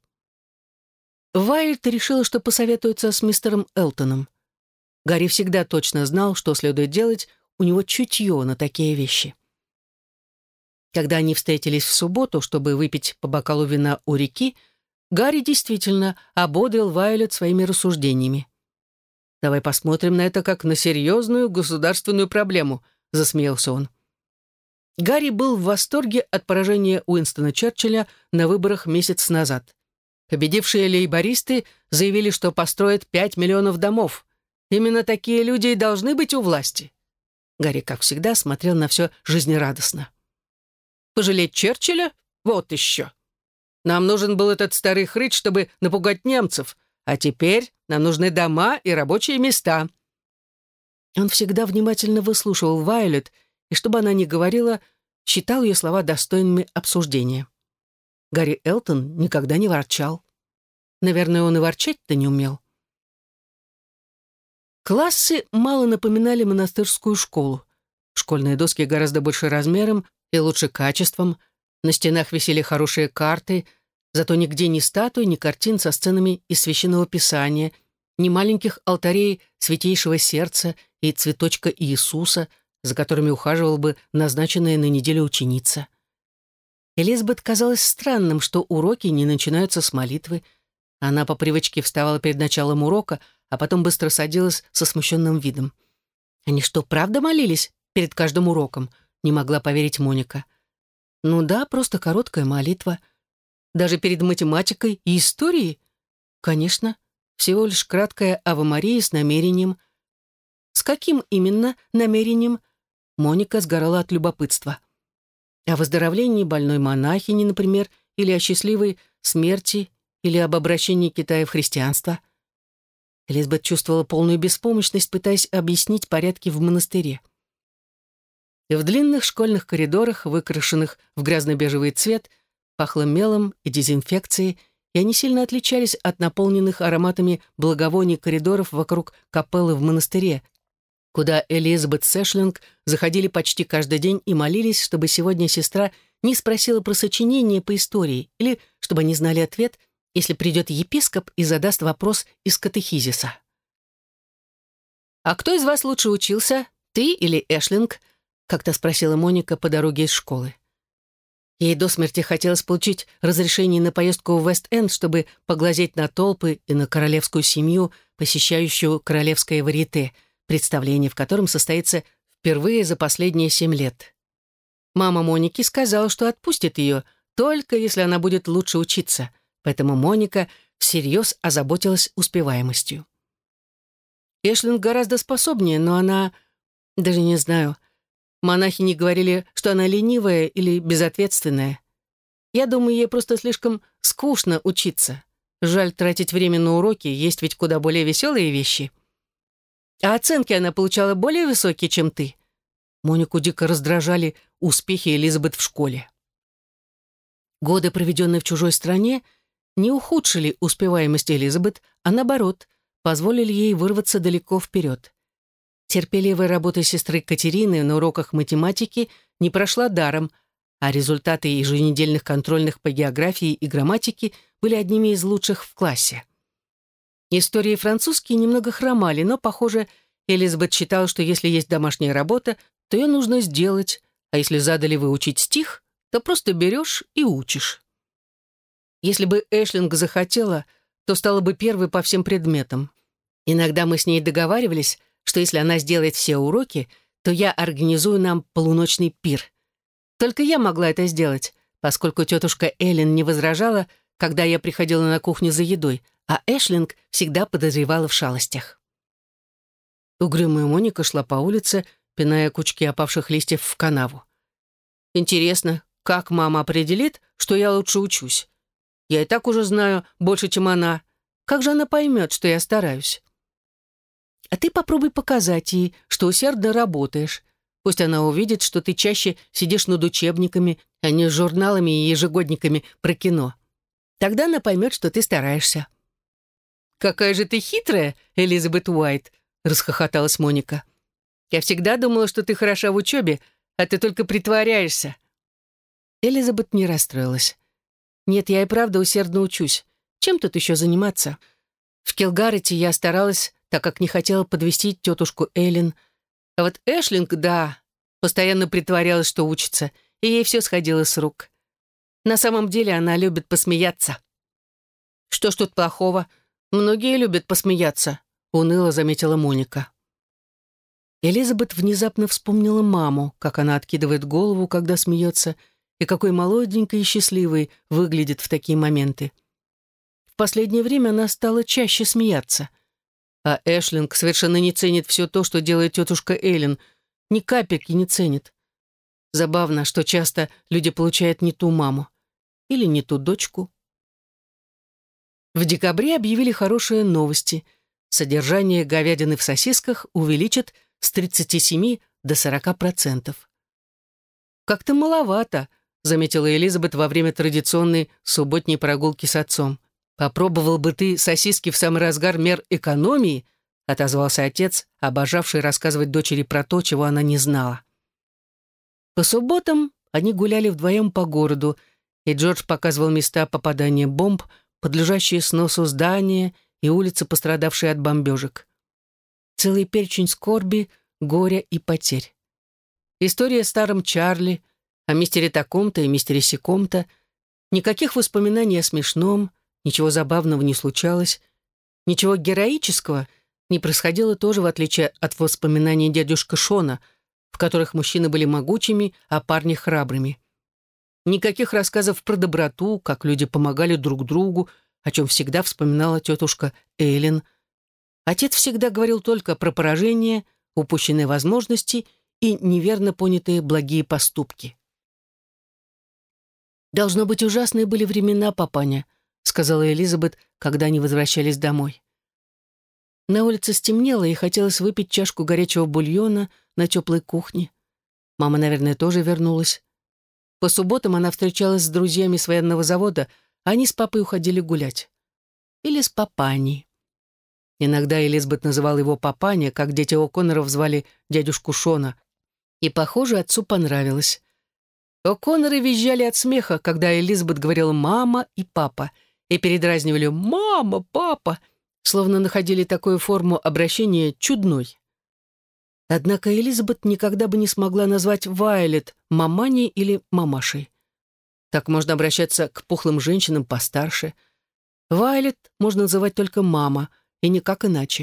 Вайлет решила, что посоветуется с мистером Элтоном. Гарри всегда точно знал, что следует делать, у него чутье на такие вещи. Когда они встретились в субботу, чтобы выпить по бокалу вина у реки, Гарри действительно ободрил Вайолет своими рассуждениями. «Давай посмотрим на это как на серьезную государственную проблему», — засмеялся он. Гарри был в восторге от поражения Уинстона Черчилля на выборах месяц назад. Победившие лейбористы заявили, что построят 5 миллионов домов. Именно такие люди и должны быть у власти. Гарри, как всегда, смотрел на все жизнерадостно. «Пожалеть Черчилля? Вот еще. Нам нужен был этот старый хрыч, чтобы напугать немцев, а теперь нам нужны дома и рабочие места». Он всегда внимательно выслушивал Вайолет, и, чтобы она ни говорила, считал ее слова достойными обсуждения. Гарри Элтон никогда не ворчал. Наверное, он и ворчать-то не умел. Классы мало напоминали монастырскую школу. Школьные доски гораздо больше размером и лучше качеством, на стенах висели хорошие карты, зато нигде ни статуй, ни картин со сценами из Священного Писания, ни маленьких алтарей Святейшего Сердца и цветочка Иисуса, за которыми ухаживала бы назначенная на неделю ученица. Элизабет казалось странным, что уроки не начинаются с молитвы. Она по привычке вставала перед началом урока, а потом быстро садилась со смущенным видом. «Они что, правда молились перед каждым уроком?» — не могла поверить Моника. «Ну да, просто короткая молитва. Даже перед математикой и историей? Конечно, всего лишь краткая Ave Мария с намерением». «С каким именно намерением?» Моника сгорала от любопытства. О выздоровлении больной монахини, например, или о счастливой смерти, или об обращении Китая в христианство. Элизабет чувствовала полную беспомощность, пытаясь объяснить порядки в монастыре. И в длинных школьных коридорах, выкрашенных в грязно-бежевый цвет, пахло мелом и дезинфекцией, и они сильно отличались от наполненных ароматами благовоний коридоров вокруг капеллы в монастыре, куда Элизабет с Эшлинг заходили почти каждый день и молились, чтобы сегодня сестра не спросила про сочинение по истории или чтобы они знали ответ, если придет епископ и задаст вопрос из катехизиса. «А кто из вас лучше учился, ты или Эшлинг?» — как-то спросила Моника по дороге из школы. Ей до смерти хотелось получить разрешение на поездку в Вест-Энд, чтобы поглазеть на толпы и на королевскую семью, посещающую королевское варьете, представление в котором состоится впервые за последние 7 лет. Мама Моники сказала, что отпустит ее, только если она будет лучше учиться, поэтому Моника всерьез озаботилась успеваемостью. Эшлинг гораздо способнее, но она... Даже не знаю. Монахини говорили, что она ленивая или безответственная. Я думаю, ей просто слишком скучно учиться. Жаль тратить время на уроки, есть ведь куда более веселые вещи. А оценки она получала более высокие, чем ты. Монику дико раздражали успехи Элизабет в школе. Годы, проведенные в чужой стране, не ухудшили успеваемость Элизабет, а наоборот, позволили ей вырваться далеко вперед. Терпеливая работа сестры Катерины на уроках математики не прошла даром, а результаты еженедельных контрольных по географии и грамматике были одними из лучших в классе. История и французский немного хромали, но, похоже, Элизабет считала, что если есть домашняя работа, то ее нужно сделать, а если задали выучить стих, то просто берешь и учишь. Если бы Эшлинг захотела, то стала бы первой по всем предметам. Иногда мы с ней договаривались, что если она сделает все уроки, то я организую нам полуночный пир. Только я могла это сделать, поскольку тетушка Эллен не возражала, когда я приходила на кухню за едой, а Эшлинг всегда подозревала в шалостях. Угрюмая Моника шла по улице, пиная кучки опавших листьев в канаву. «Интересно, как мама определит, что я лучше учусь? Я и так уже знаю больше, чем она. Как же она поймет, что я стараюсь?» «А ты попробуй показать ей, что усердно работаешь. Пусть она увидит, что ты чаще сидишь над учебниками, а не с журналами и ежегодниками про кино. Тогда она поймет, что ты стараешься». «Какая же ты хитрая, Элизабет Уайт!» — расхохоталась Моника. «Я всегда думала, что ты хороша в учебе, а ты только притворяешься». Элизабет не расстроилась. «Нет, я и правда усердно учусь. Чем тут еще заниматься? В Килгарете я старалась, так как не хотела подвести тетушку Эллен. А вот Эшлинг, да, постоянно притворялась, что учится, и ей все сходило с рук. На самом деле она любит посмеяться. «Что ж тут плохого? Многие любят посмеяться», — уныло заметила Моника. Элизабет внезапно вспомнила маму, как она откидывает голову, когда смеется, и какой молоденькой и счастливой выглядит в такие моменты. В последнее время она стала чаще смеяться. А Эшлинг совершенно не ценит все то, что делает тетушка Эллен, ни капельки не ценит. Забавно, что часто люди получают не ту маму или не ту дочку. В декабре объявили хорошие новости. Содержание говядины в сосисках увеличат с 37 до 40%. «Как-то маловато», — заметила Элизабет во время традиционной субботней прогулки с отцом. «Попробовал бы ты сосиски в самый разгар мер экономии», — отозвался отец, обожавший рассказывать дочери про то, чего она не знала. По субботам они гуляли вдвоем по городу, и Джордж показывал места попадания бомб, подлежащие сносу здания и улицы, пострадавшие от бомбежек. Целый перечень скорби, горя и потерь. История о старом Чарли, о мистере таком-то и мистере сяком-то. Никаких воспоминаний о смешном, ничего забавного не случалось. Ничего героического не происходило тоже, в отличие от воспоминаний дядюшка Шона, в которых мужчины были могучими, а парни храбрыми. Никаких рассказов про доброту, как люди помогали друг другу, о чем всегда вспоминала тетушка Эллен. Отец всегда говорил только про поражение, упущенные возможности и неверно понятые благие поступки. «Должно быть, ужасные были времена, папаня», — сказала Элизабет, когда они возвращались домой. На улице стемнело, и хотелось выпить чашку горячего бульона на теплой кухне. Мама, наверное, тоже вернулась. По субботам она встречалась с друзьями с военного завода, а они с папой уходили гулять. Или с папаней. Иногда Элизабет называла его папаня, как дети О'Конноров звали дядюшку Шона. И, похоже, отцу понравилось. О'Конноры визжали от смеха, когда Элизабет говорила «мама» и «папа», и передразнивали «мама», «папа», словно находили такую форму обращения чудной. Однако Элизабет никогда бы не смогла назвать Вайолет маманей или мамашей. Так можно обращаться к пухлым женщинам постарше. Вайолет можно называть только мама, и никак иначе.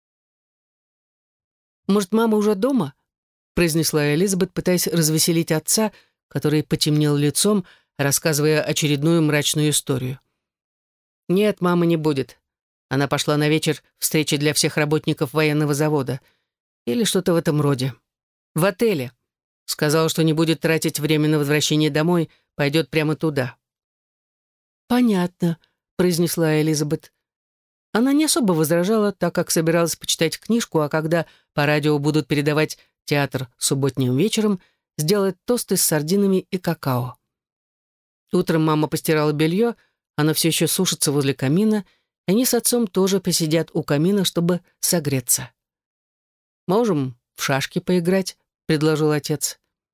«Может, мама уже дома?» — произнесла Элизабет, пытаясь развеселить отца, который потемнел лицом, рассказывая очередную мрачную историю. «Нет, мамы не будет. Она пошла на вечер встречи для всех работников военного завода. Или что-то в этом роде. В отеле. Сказала, что не будет тратить время на возвращение домой, пойдет прямо туда». «Понятно», — произнесла Элизабет. Она не особо возражала, так как собиралась почитать книжку, а когда по радио будут передавать театр субботним вечером, сделать тосты с сардинами и какао. Утром мама постирала белье, оно все еще сушится возле камина, и они с отцом тоже посидят у камина, чтобы согреться. «Можем в шашки поиграть», — предложил отец.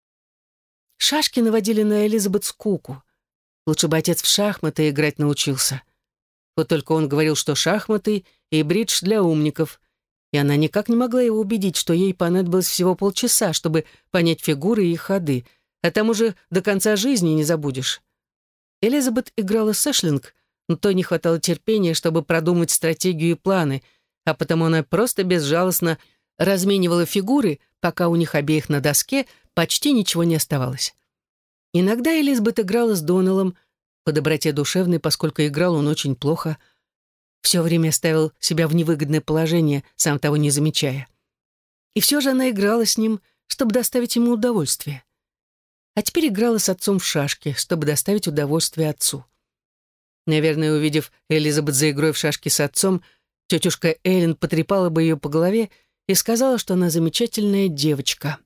Шашки наводили на Элизабет скуку. Лучше бы отец в шахматы играть научился. Вот только он говорил, что шахматы и бридж для умников, и она никак не могла его убедить, что ей понадобилось всего полчаса, чтобы понять фигуры и их ходы, а там уже до конца жизни не забудешь. Элизабет играла с Эшлинг, но то не хватало терпения, чтобы продумать стратегию и планы, а потому она просто безжалостно разменивала фигуры, пока у них обеих на доске почти ничего не оставалось. Иногда Элизабет играла с Доннеллом, по доброте душевной, поскольку играл он очень плохо. Все время ставил себя в невыгодное положение, сам того не замечая. И все же она играла с ним, чтобы доставить ему удовольствие. А теперь играла с отцом в шашки, чтобы доставить удовольствие отцу. Наверное, увидев Элизабет за игрой в шашки с отцом, тетушка Эллен потрепала бы ее по голове и сказала, что она замечательная девочка.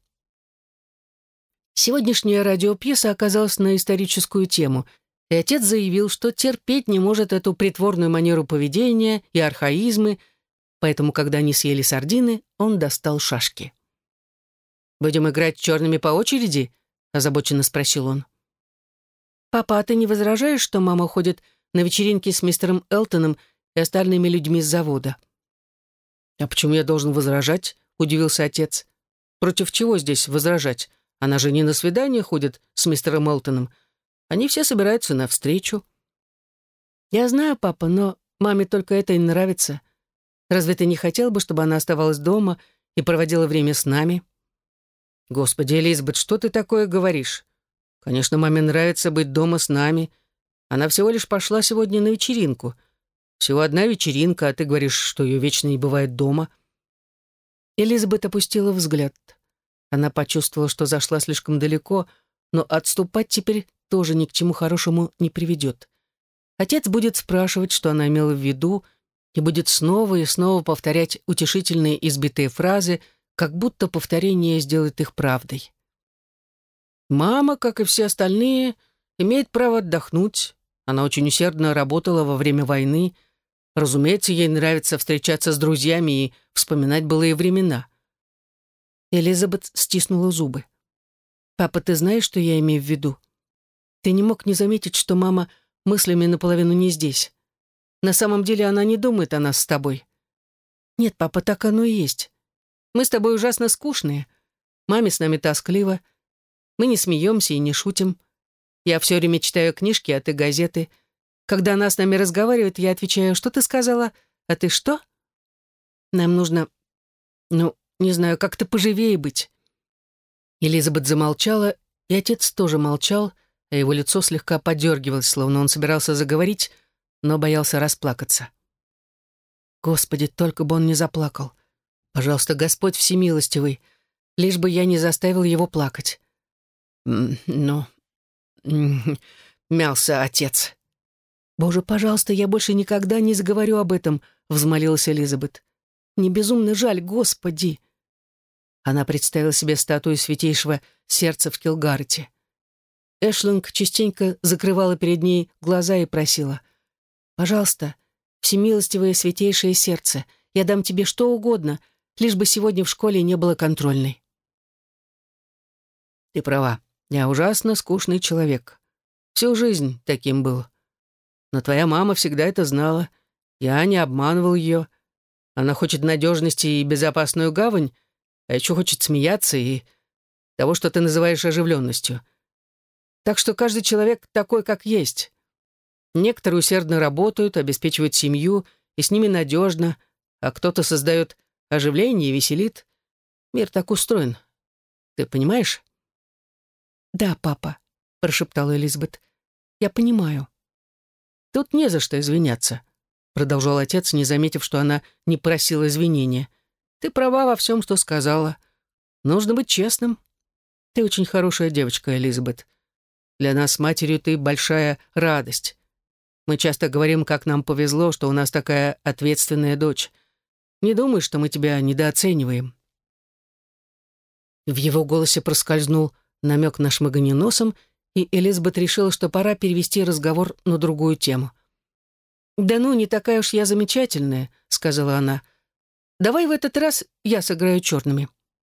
Сегодняшняя радиопьеса оказалась на историческую тему, и отец заявил, что терпеть не может эту притворную манеру поведения и архаизмы, поэтому, когда они съели сардины, он достал шашки. «Будем играть черными по очереди?» — озабоченно спросил он. «Папа, а ты не возражаешь, что мама ходит на вечеринки с мистером Элтоном и остальными людьми с завода?» «А почему я должен возражать?» — удивился отец. Против чего здесь возражать? Она же не на свидание ходит с мистером Элтоном. Они все собираются навстречу. Я знаю, папа, но маме только это и нравится. Разве ты не хотел бы, чтобы она оставалась дома и проводила время с нами? Господи, Элизабет, что ты такое говоришь? Конечно, маме нравится быть дома с нами. Она всего лишь пошла сегодня на вечеринку. Всего одна вечеринка, а ты говоришь, что ее вечно не бывает дома. Элизабет опустила взгляд. Она почувствовала, что зашла слишком далеко, но отступать теперь тоже ни к чему хорошему не приведет. Отец будет спрашивать, что она имела в виду, и будет снова и снова повторять утешительные избитые фразы, как будто повторение сделает их правдой. Мама, как и все остальные, имеет право отдохнуть. Она очень усердно работала во время войны. Разумеется, ей нравится встречаться с друзьями и вспоминать былые времена. Элизабет стиснула зубы. «Папа, ты знаешь, что я имею в виду? Ты не мог не заметить, что мама мыслями наполовину не здесь. На самом деле она не думает о нас с тобой. Нет, папа, так оно и есть. Мы с тобой ужасно скучные. Маме с нами тоскливо. Мы не смеемся и не шутим. Я все время читаю книжки, а ты газеты. Когда она с нами разговаривает, я отвечаю, что ты сказала, а ты что? Нам нужно, не знаю, как-то поживее быть». Элизабет замолчала, и отец тоже молчал, а его лицо слегка подергивалось, словно он собирался заговорить, но боялся расплакаться. Господи, только бы он не заплакал. Пожалуйста, Господь всемилостивый, лишь бы я не заставил его плакать. Мялся отец. «Боже, пожалуйста, я больше никогда не заговорю об этом», — взмолилась Элизабет. «Мне безумно жаль, Господи!» Она представила себе статую Святейшего Сердца в Килгарете. Эшлинг частенько закрывала перед ней глаза и просила: «Пожалуйста, всемилостивое Святейшее Сердце, я дам тебе что угодно, лишь бы сегодня в школе не было контрольной». «Ты права, я ужасно скучный человек. Всю жизнь таким был. Но твоя мама всегда это знала. Я не обманывал ее. Она хочет надежности и безопасную гавань, а еще хочет смеяться и того, что ты называешь оживленностью. Так что каждый человек такой, как есть. Некоторые усердно работают, обеспечивают семью, и с ними надежно, а кто-то создает оживление и веселит. Мир так устроен. Ты понимаешь?» «Да, папа», — прошептала Элизабет. «Я понимаю». «Тут не за что извиняться», — продолжал отец, не заметив, что она не просила извинения. «Ты права во всем, что сказала. Нужно быть честным. Ты очень хорошая девочка, Элизабет. Для нас с матерью ты большая радость. Мы часто говорим, как нам повезло, что у нас такая ответственная дочь. Не думай, что мы тебя недооцениваем». В его голосе проскользнул намек на шмыганье носом, и Элизабет решила, что пора перевести разговор на другую тему. «Да ну, не такая уж я замечательная», — сказала она. «Давай в этот раз я сыграю черными».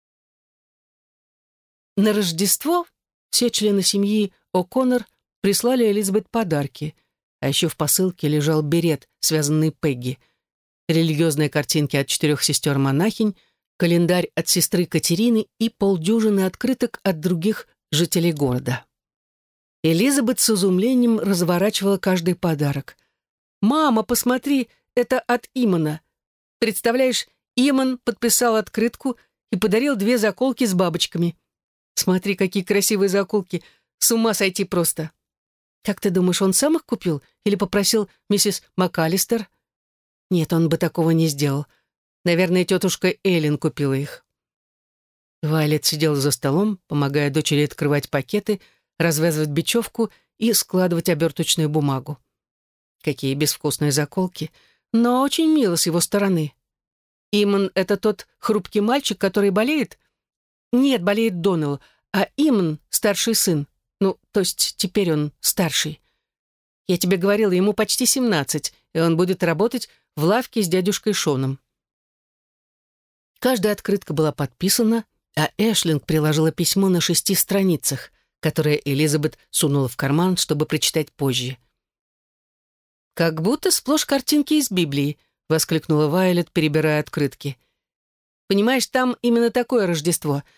На Рождество все члены семьи О'Коннор прислали Элизабет подарки, а еще в посылке лежал берет, связанный Пегги, религиозные картинки от 4 сестер-монахинь, календарь от сестры Катерины и полдюжины открыток от других жителей города. Элизабет с изумлением разворачивала каждый подарок. «Мама, посмотри, это от Имана. Представляешь, Иман подписал открытку и подарил 2 заколки с бабочками. Смотри, какие красивые заколки, с ума сойти просто. Как ты думаешь, он сам их купил или попросил миссис МакАлистер? Нет, он бы такого не сделал. Наверное, тетушка Эллен купила их». Вайлет сидела за столом, помогая дочери открывать пакеты, развязывать бечевку и складывать оберточную бумагу. Какие безвкусные заколки, но очень мило с его стороны. Иман — это тот хрупкий мальчик, который болеет? Нет, болеет Доннелл, а Иман — старший сын. Ну, то есть теперь он старший. Я тебе говорила, ему почти 17, и он будет работать в лавке с дядюшкой Шоном. Каждая открытка была подписана, а Эшлинг приложила письмо на 6 страницах, которое Элизабет сунула в карман, чтобы прочитать позже. «Как будто сплошь картинки из Библии», — воскликнула Вайлет, перебирая открытки. «Понимаешь, там именно такое Рождество.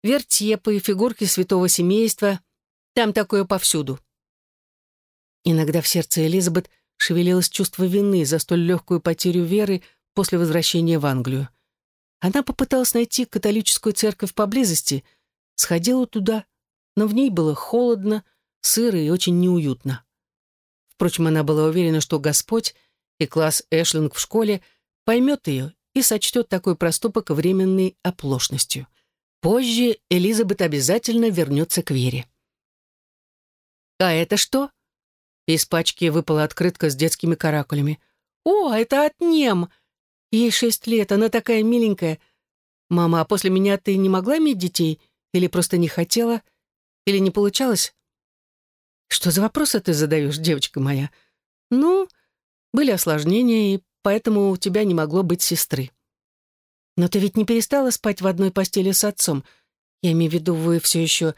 вертепы, фигурки святого семейства. Там такое повсюду. Иногда в сердце Элизабет шевелилось чувство вины за столь легкую потерю веры после возвращения в Англию. Она попыталась найти католическую церковь поблизости, сходила туда, но в ней было холодно, сыро и очень неуютно. Впрочем, она была уверена, что Господь и класс Эшлинг в школе поймет ее и сочтет такой проступок временной оплошностью. Позже Элизабет обязательно вернется к вере. «А это что?» Из пачки выпала открытка с детскими каракулями. «О, это от Нем! Ей 6 лет, она такая миленькая. Мама, а после меня ты не могла иметь детей? Или просто не хотела? Или не получалось?» «Что за вопросы ты задаешь, девочка моя?» «Ну, были осложнения, и поэтому у тебя не могло быть сестры. Но ты ведь не перестала спать в одной постели с отцом. Я имею в виду, вы все еще...»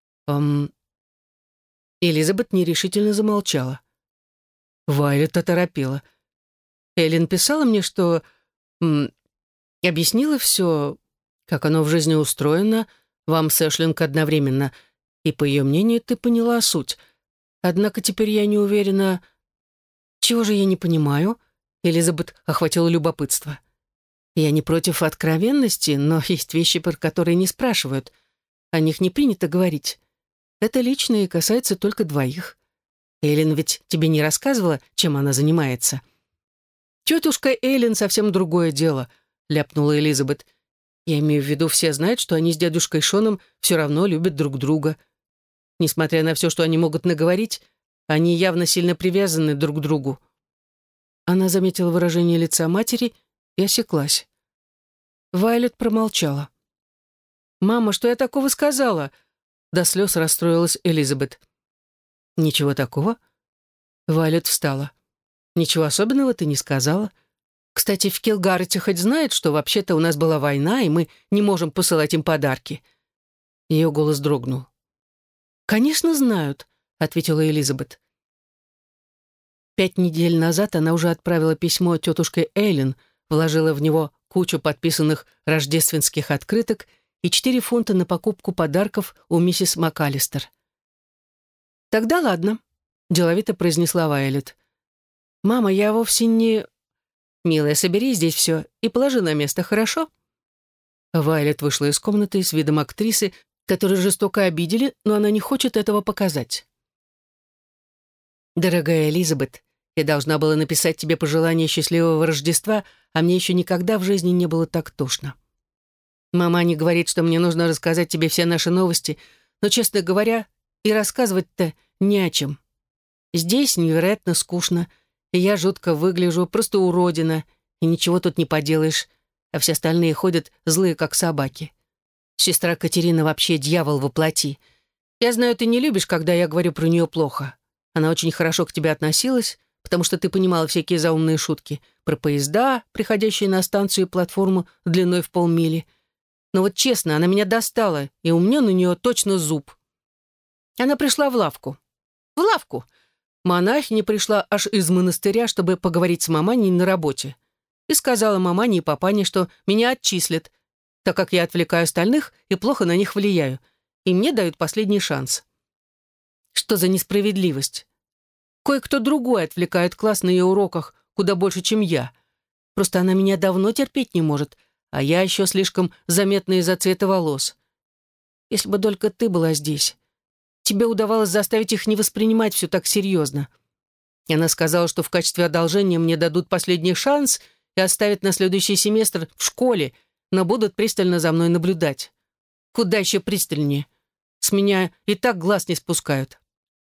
Элизабет нерешительно замолчала. Вайлет оторопела. Эллен писала мне, что... объяснила все, как оно в жизни устроено, вам с Эшлинг одновременно, и, по ее мнению, ты поняла суть. Однако теперь я не уверена... Чего же я не понимаю? Элизабет охватила любопытство. Я не против откровенности, но есть вещи, про которые не спрашивают. О них не принято говорить. Это личное и касается только двоих. Эллен ведь тебе не рассказывала, чем она занимается. «Тетушка Эллен совсем другое дело», — ляпнула Элизабет. «Я имею в виду, все знают, что они с дядюшкой Шоном все равно любят друг друга. Несмотря на все, что они могут наговорить, они явно сильно привязаны друг к другу». Она заметила выражение лица матери и осеклась. Вайлет промолчала. «Мама, что я такого сказала?» До слез расстроилась Элизабет. «Ничего такого?» Вайлет встала. «Ничего особенного ты не сказала. Кстати, в Килгарете хоть знают, что вообще-то у нас была война, и мы не можем посылать им подарки?» Ее голос дрогнул. «Конечно знают», — ответила Элизабет. 5 недель назад она уже отправила письмо тетушке Эллен, вложила в него кучу подписанных рождественских открыток и 4 фунта на покупку подарков у миссис МакАлистер. «Тогда ладно», — деловито произнесла Вайлет. «Мама, я вовсе не...» «Милая, собери здесь все и положи на место, хорошо?» Вайлет вышла из комнаты с видом актрисы, которую жестоко обидели, но она не хочет этого показать. «Дорогая Элизабет, я должна была написать тебе пожелание счастливого Рождества, а мне еще никогда в жизни не было так тошно. Мама не говорит, что мне нужно рассказать тебе все наши новости, но, честно говоря, и рассказывать-то не о чем. Здесь невероятно скучно, и я жутко выгляжу, просто уродина, и ничего тут не поделаешь, а все остальные ходят злые, как собаки. Сестра Катерина вообще дьявол во плоти. Я знаю, ты не любишь, когда я говорю про нее плохо. Она очень хорошо к тебе относилась, потому что ты понимала всякие заумные шутки про поезда, приходящие на станцию и платформу длиной в полмили. Но вот честно, она меня достала, и у меня на нее точно зуб. Она пришла в лавку. В лавку! Монахиня пришла аж из монастыря, чтобы поговорить с маманей на работе. И сказала мамане и папане, что меня отчислят, так как я отвлекаю остальных и плохо на них влияю, и мне дают последний шанс. Что за несправедливость? Кое-кто другой отвлекает класс на ее уроках куда больше, чем я. Просто она меня давно терпеть не может, а я еще слишком заметна из-за цвета волос. Если бы только ты была здесь. Тебе удавалось заставить их не воспринимать все так серьезно. И она сказала, что в качестве одолжения мне дадут последний шанс и оставят на следующий семестр в школе, но будут пристально за мной наблюдать. Куда еще пристальнее? С меня и так глаз не спускают.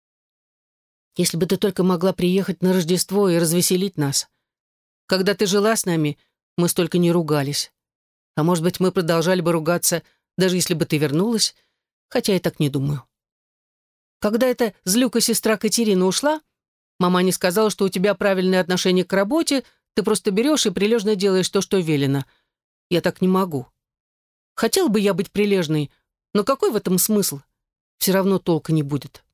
Если бы ты только могла приехать на Рождество и развеселить нас. Когда ты жила с нами, мы столько не ругались. А может быть, мы продолжали бы ругаться, даже если бы ты вернулась, хотя я так не думаю. Когда эта злюка-сестра Катерина ушла, мама не сказала, что у тебя правильное отношение к работе, ты просто берешь и прилежно делаешь то, что велено. Я так не могу. Хотел бы я быть прилежной, но какой в этом смысл? Все равно толка не будет.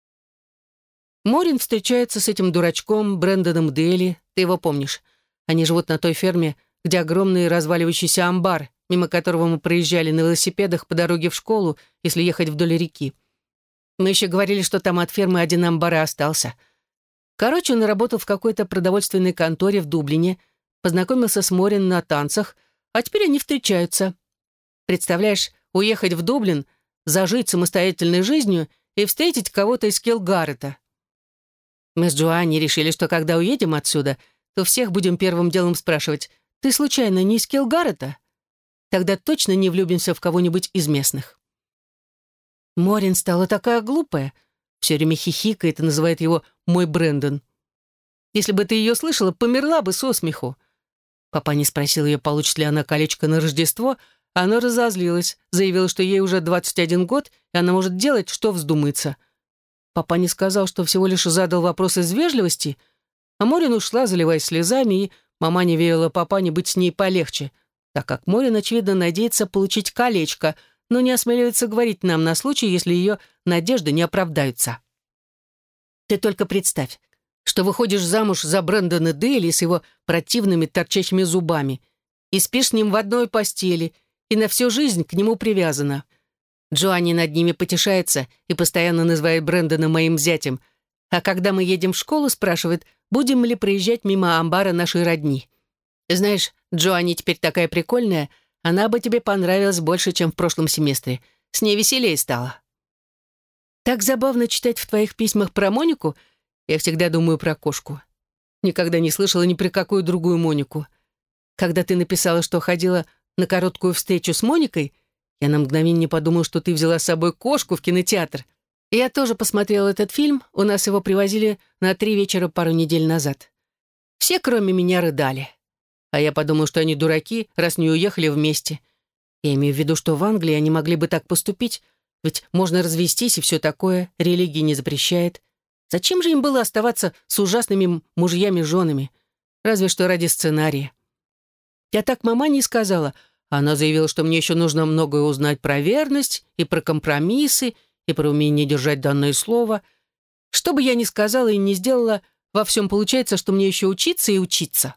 Морин встречается с этим дурачком Брэндоном Дейли, ты его помнишь. Они живут на той ферме, где огромный разваливающийся амбар мимо которого мы проезжали на велосипедах по дороге в школу, если ехать вдоль реки. Мы еще говорили, что там от фермы один амбар и остался. Короче, он работал в какой-то продовольственной конторе в Дублине, познакомился с Морин на танцах, а теперь они встречаются. Представляешь, уехать в Дублин, зажить самостоятельной жизнью и встретить кого-то из Килгаррета. Мы с Джоанни решили, что когда уедем отсюда, то всех будем первым делом спрашивать: «Ты случайно не из Килгаррета?» Тогда точно не влюбимся в кого-нибудь из местных. Морин стала такая глупая, все время хихикает и называет его «мой Брэндон». Если бы ты ее слышала, померла бы со смеху. Папа не спросил ее, получит ли она колечко на Рождество, а она разозлилась, заявила, что ей уже 21 год, и она может делать, что вздумается. Папа не сказал, что всего лишь задал вопрос из вежливости, а Морин ушла, заливаясь слезами, и мама не верила папане быть с ней полегче, так как Морин, очевидно, надеется получить колечко, но не осмеливается говорить нам на случай, если ее надежды не оправдаются. Ты только представь, что выходишь замуж за Брэндона Дейли с его противными торчащими зубами и спишь с ним в одной постели, и на всю жизнь к нему привязана. Джоанни над ними потешается и постоянно называет Брэндона моим зятем, а когда мы едем в школу, спрашивает, будем ли проезжать мимо амбара нашей родни. Знаешь, Джоанни теперь такая прикольная, она бы тебе понравилась больше, чем в прошлом семестре. С ней веселее стало. Так забавно читать в твоих письмах про Монику. Я всегда думаю про кошку. Никогда не слышала ни про какую другую Монику. Когда ты написала, что ходила на короткую встречу с Моникой, я на мгновение подумала, что ты взяла с собой кошку в кинотеатр. Я тоже посмотрела этот фильм, у нас его привозили на 3 вечера пару недель назад. Все, кроме меня, рыдали. А я подумала, что они дураки, раз не уехали вместе. Я имею в виду, что в Англии они могли бы так поступить, ведь можно развестись и все такое, религия не запрещает. Зачем же им было оставаться с ужасными мужьями-женами? Разве что ради сценария. Я так мамане и сказала. Она заявила, что мне еще нужно многое узнать про верность и про компромиссы, и про умение держать данное слово. Что бы я ни сказала и ни сделала, во всем получается, что мне еще учиться и учиться.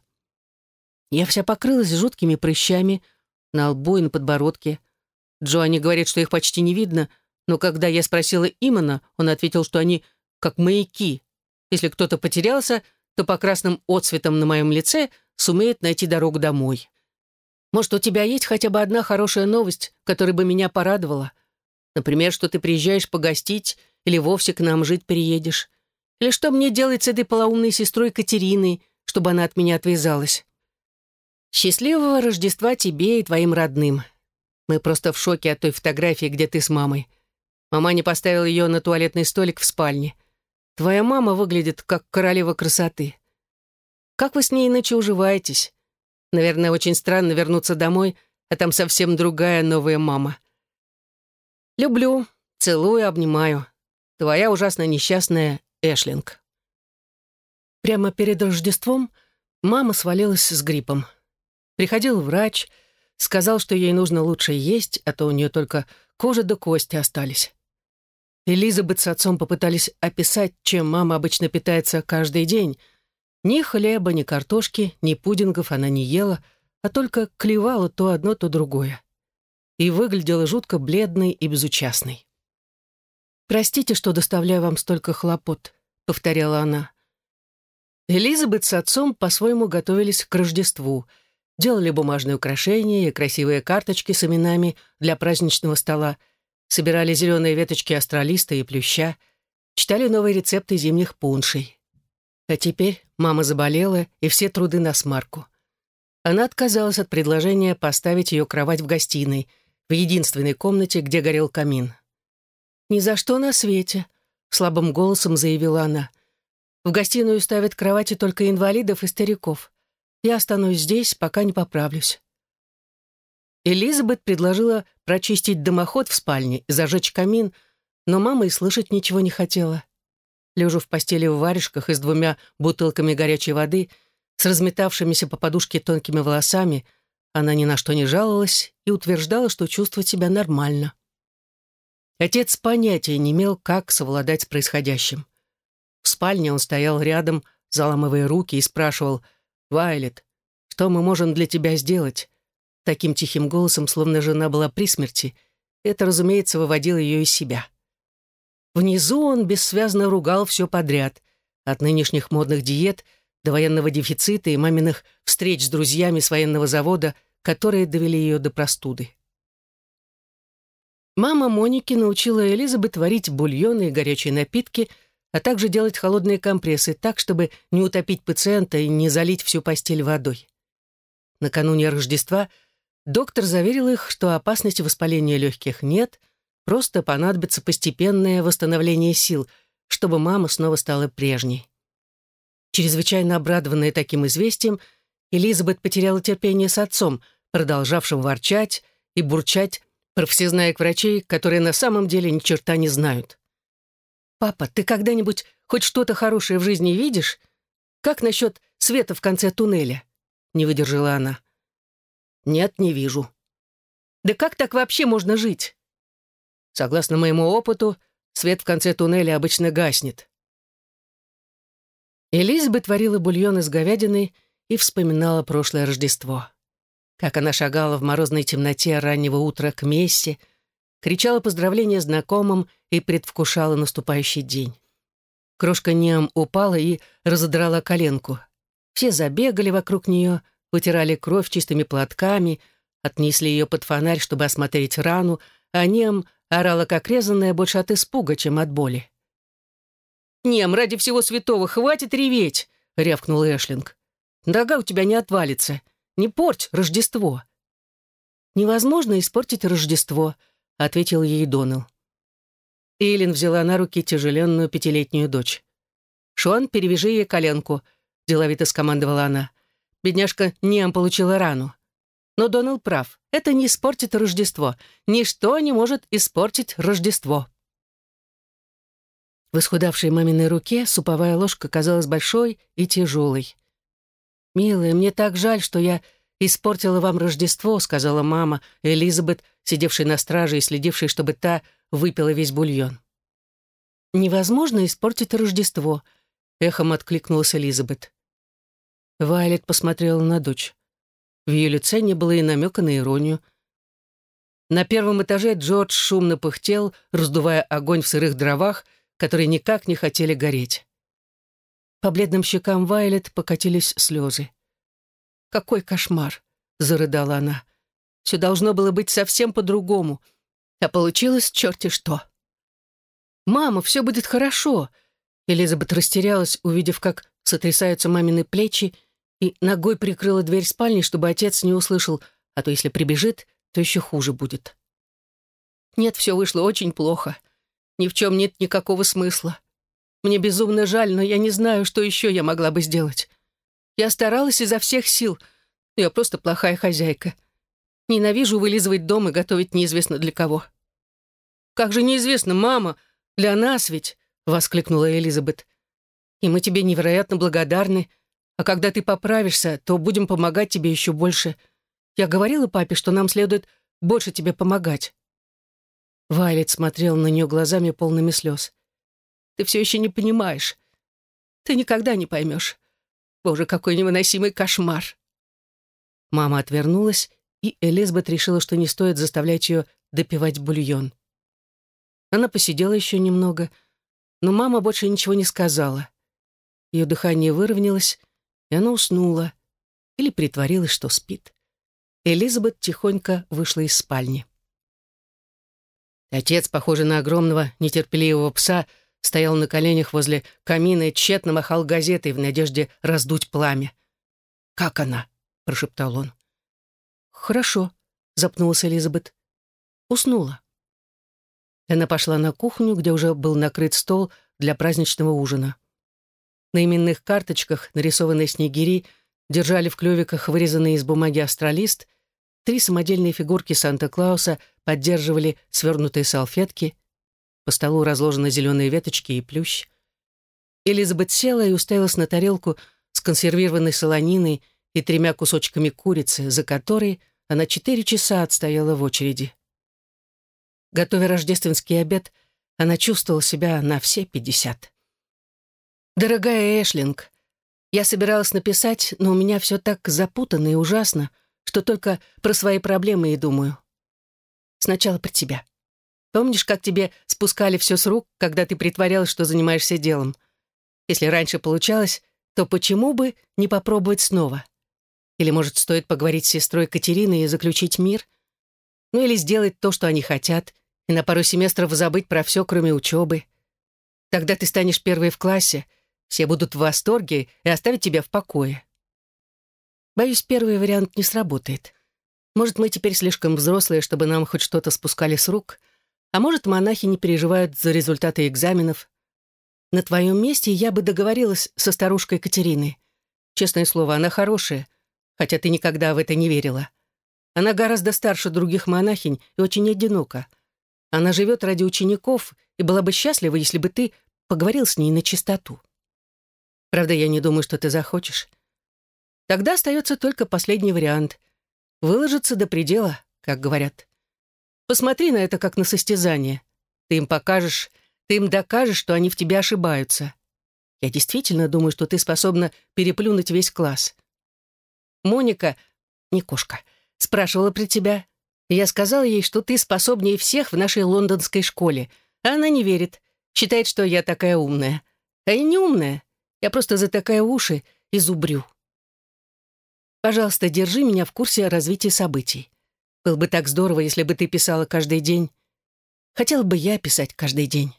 Я вся покрылась жуткими прыщами на лбу и на подбородке. Джоанни говорит, что их почти не видно, но когда я спросила Имана, он ответил, что они как маяки. Если кто-то потерялся, то по красным отцветам на моем лице сумеет найти дорогу домой. Может, у тебя есть хотя бы одна хорошая новость, которая бы меня порадовала? Например, что ты приезжаешь погостить или вовсе к нам жить переедешь? Или что мне делать с этой полоумной сестрой Катериной, чтобы она от меня отвязалась? Счастливого Рождества тебе и твоим родным. Мы просто в шоке от той фотографии, где ты с мамой. Мама не поставила ее на туалетный столик в спальне. Твоя мама выглядит как королева красоты. Как вы с ней иначе уживаетесь? Наверное, очень странно вернуться домой, а там совсем другая новая мама. Люблю, целую, обнимаю. Твоя ужасно несчастная Эшлинг. Прямо перед Рождеством мама свалилась с гриппом. Приходил врач, сказал, что ей нужно лучше есть, а то у нее только кожа да кости остались. Элизабет с отцом попытались описать, чем мама обычно питается каждый день. Ни хлеба, ни картошки, ни пудингов она не ела, а только клевала то одно, то другое. И выглядела жутко бледной и безучастной. «Простите, что доставляю вам столько хлопот», — повторяла она. Элизабет с отцом по-своему готовились к Рождеству, делали бумажные украшения и красивые карточки с именами для праздничного стола, собирали зеленые веточки астролиста и плюща, читали новые рецепты зимних пуншей. А теперь мама заболела, и все труды насмарку. Она отказалась от предложения поставить ее кровать в гостиной, в единственной комнате, где горел камин. «Ни за что на свете», — слабым голосом заявила она. «В гостиную ставят кровати только инвалидов и стариков. Я останусь здесь, пока не поправлюсь». Элизабет предложила прочистить дымоход в спальне и зажечь камин, но мама и слышать ничего не хотела. Лежа в постели в варежках и с 2 бутылками горячей воды, с разметавшимися по подушке тонкими волосами, она ни на что не жаловалась и утверждала, что чувствует себя нормально. Отец понятия не имел, как совладать с происходящим. В спальне он стоял рядом, заламывая руки, и спрашивал: «Вайлет, что мы можем для тебя сделать? таким тихим голосом, словно жена была при смерти. Это, разумеется, выводило ее из себя. Внизу он бессвязно ругал все подряд, от нынешних модных диет до военного дефицита и маминых встреч с друзьями с военного завода, которые довели ее до простуды. Мама Моники научила Элизабет варить бульоны и горячие напитки, а также делать холодные компрессы так, чтобы не утопить пациента и не залить всю постель водой. Накануне Рождества доктор заверил их, что опасности воспаления легких нет, просто понадобится постепенное восстановление сил, чтобы мама снова стала прежней. Чрезвычайно обрадованная таким известием, Элизабет потеряла терпение с отцом, продолжавшим ворчать и бурчать про всезнаек врачей, которые на самом деле ни черта не знают. «Папа, ты когда-нибудь хоть что-то хорошее в жизни видишь? Как насчет света в конце туннеля?» — не выдержала она. «Нет, не вижу». «Да как так вообще можно жить?» «Согласно моему опыту, свет в конце туннеля обычно гаснет». Элизабет варила бульон из говядины и вспоминала прошлое Рождество. Как она шагала в морозной темноте раннего утра к мессе, кричала поздравления знакомым и предвкушала наступающий день. Крошка Ниам упала и разодрала коленку. Все забегали вокруг нее, вытирали кровь чистыми платками, отнесли ее под фонарь, чтобы осмотреть рану, а Ниам орала как резаная больше от испуга, чем от боли. «Ниам, ради всего святого, хватит реветь!» — рявкнул Эшлинг. «Нога у тебя не отвалится. Не порть Рождество!» «Невозможно испортить Рождество», — ответил ей Донал. Эйлин взяла на руки тяжеленную 5-летнюю дочь. «Шон, перевяжи ей коленку», — деловито скомандовала она. Бедняжка Ниам получила рану. Но Донал прав. Это не испортит Рождество. Ничто не может испортить Рождество. В исхудавшей маминой руке суповая ложка казалась большой и тяжелой. «Милая, мне так жаль, что я испортила вам Рождество», — сказала мама Элизабет, сидевшей на страже и следившей, чтобы та выпила весь бульон. «Невозможно испортить Рождество», — эхом откликнулась Элизабет. Вайлет посмотрела на дочь. В ее лице не было и намека на иронию. На первом этаже Джордж шумно пыхтел, раздувая огонь в сырых дровах, которые никак не хотели гореть. По бледным щекам Вайлет покатились слезы. «Какой кошмар!» — зарыдала она. «Все должно было быть совсем по-другому, а получилось черти что!» «Мама, все будет хорошо!» Элизабет растерялась, увидев, как сотрясаются мамины плечи, и ногой прикрыла дверь спальни, чтобы отец не услышал, а то если прибежит, то еще хуже будет. «Нет, все вышло очень плохо. Ни в чем нет никакого смысла. Мне безумно жаль, но я не знаю, что еще я могла бы сделать. Я старалась изо всех сил, но я просто плохая хозяйка. Ненавижу вылизывать дом и готовить неизвестно для кого». «Как же неизвестно, мама? Для нас ведь!» — воскликнула Элизабет. «И мы тебе невероятно благодарны. А когда ты поправишься, то будем помогать тебе еще больше. Я говорила папе, что нам следует больше тебе помогать». Вайлет смотрел на нее глазами, полными слез. «Ты все еще не понимаешь. Ты никогда не поймешь. Боже, какой невыносимый кошмар!» Мама отвернулась, и Элизабет решила, что не стоит заставлять ее допивать бульон. Она посидела еще немного, но мама больше ничего не сказала. Ее дыхание выровнялось, и она уснула или притворилась, что спит. Элизабет тихонько вышла из спальни. Отец, похожий на огромного нетерпеливого пса, стоял на коленях возле камина и тщетно махал газетой в надежде раздуть пламя. «Как она?» — прошептал он. «Хорошо», — запнулась Элизабет. «Уснула». Она пошла на кухню, где уже был накрыт стол для праздничного ужина. На именных карточках, нарисованные снегири, держали в клювиках вырезанный из бумаги астролист, 3 самодельные фигурки Санта-Клауса поддерживали свернутые салфетки, по столу разложены зеленые веточки и плющ. Элизабет села и уставилась на тарелку с консервированной солониной и 3 кусочками курицы, за которой она 4 часа отстояла в очереди. Готовя рождественский обед, она чувствовала себя на все 50. «Дорогая Эшлинг, я собиралась написать, но у меня все так запутанно и ужасно, что только про свои проблемы и думаю. Сначала про тебя. Помнишь, как тебе спускали все с рук, когда ты притворялась, что занимаешься делом? Если раньше получалось, то почему бы не попробовать снова? Или, может, стоит поговорить с сестрой Катериной и заключить мир? Ну или сделать то, что они хотят, и на пару семестров забыть про все, кроме учебы. Тогда ты станешь первой в классе, все будут в восторге и оставят тебя в покое. Боюсь, первый вариант не сработает. Может, мы теперь слишком взрослые, чтобы нам хоть что-то спускали с рук, а может, монахи не переживают за результаты экзаменов. На твоем месте я бы договорилась со старушкой Катериной. Честное слово, она хорошая, хотя ты никогда в это не верила. Она гораздо старше других монахинь и очень одинока. Она живет ради учеников и была бы счастлива, если бы ты поговорил с ней на чистоту. Правда, я не думаю, что ты захочешь. Тогда остается только последний вариант — выложиться до предела, как говорят. Посмотри на это как на состязание. Ты им покажешь, ты им докажешь, что они в тебе ошибаются. Я действительно думаю, что ты способна переплюнуть весь класс. Моника, не кошка, спрашивала про тебя. Я сказала ей, что ты способнее всех в нашей лондонской школе. А она не верит, считает, что я такая умная. А я не умная, я просто затыкаю уши и зубрю. Пожалуйста, держи меня в курсе развития событий. Было бы так здорово, если бы ты писала каждый день. Хотела бы я писать каждый день.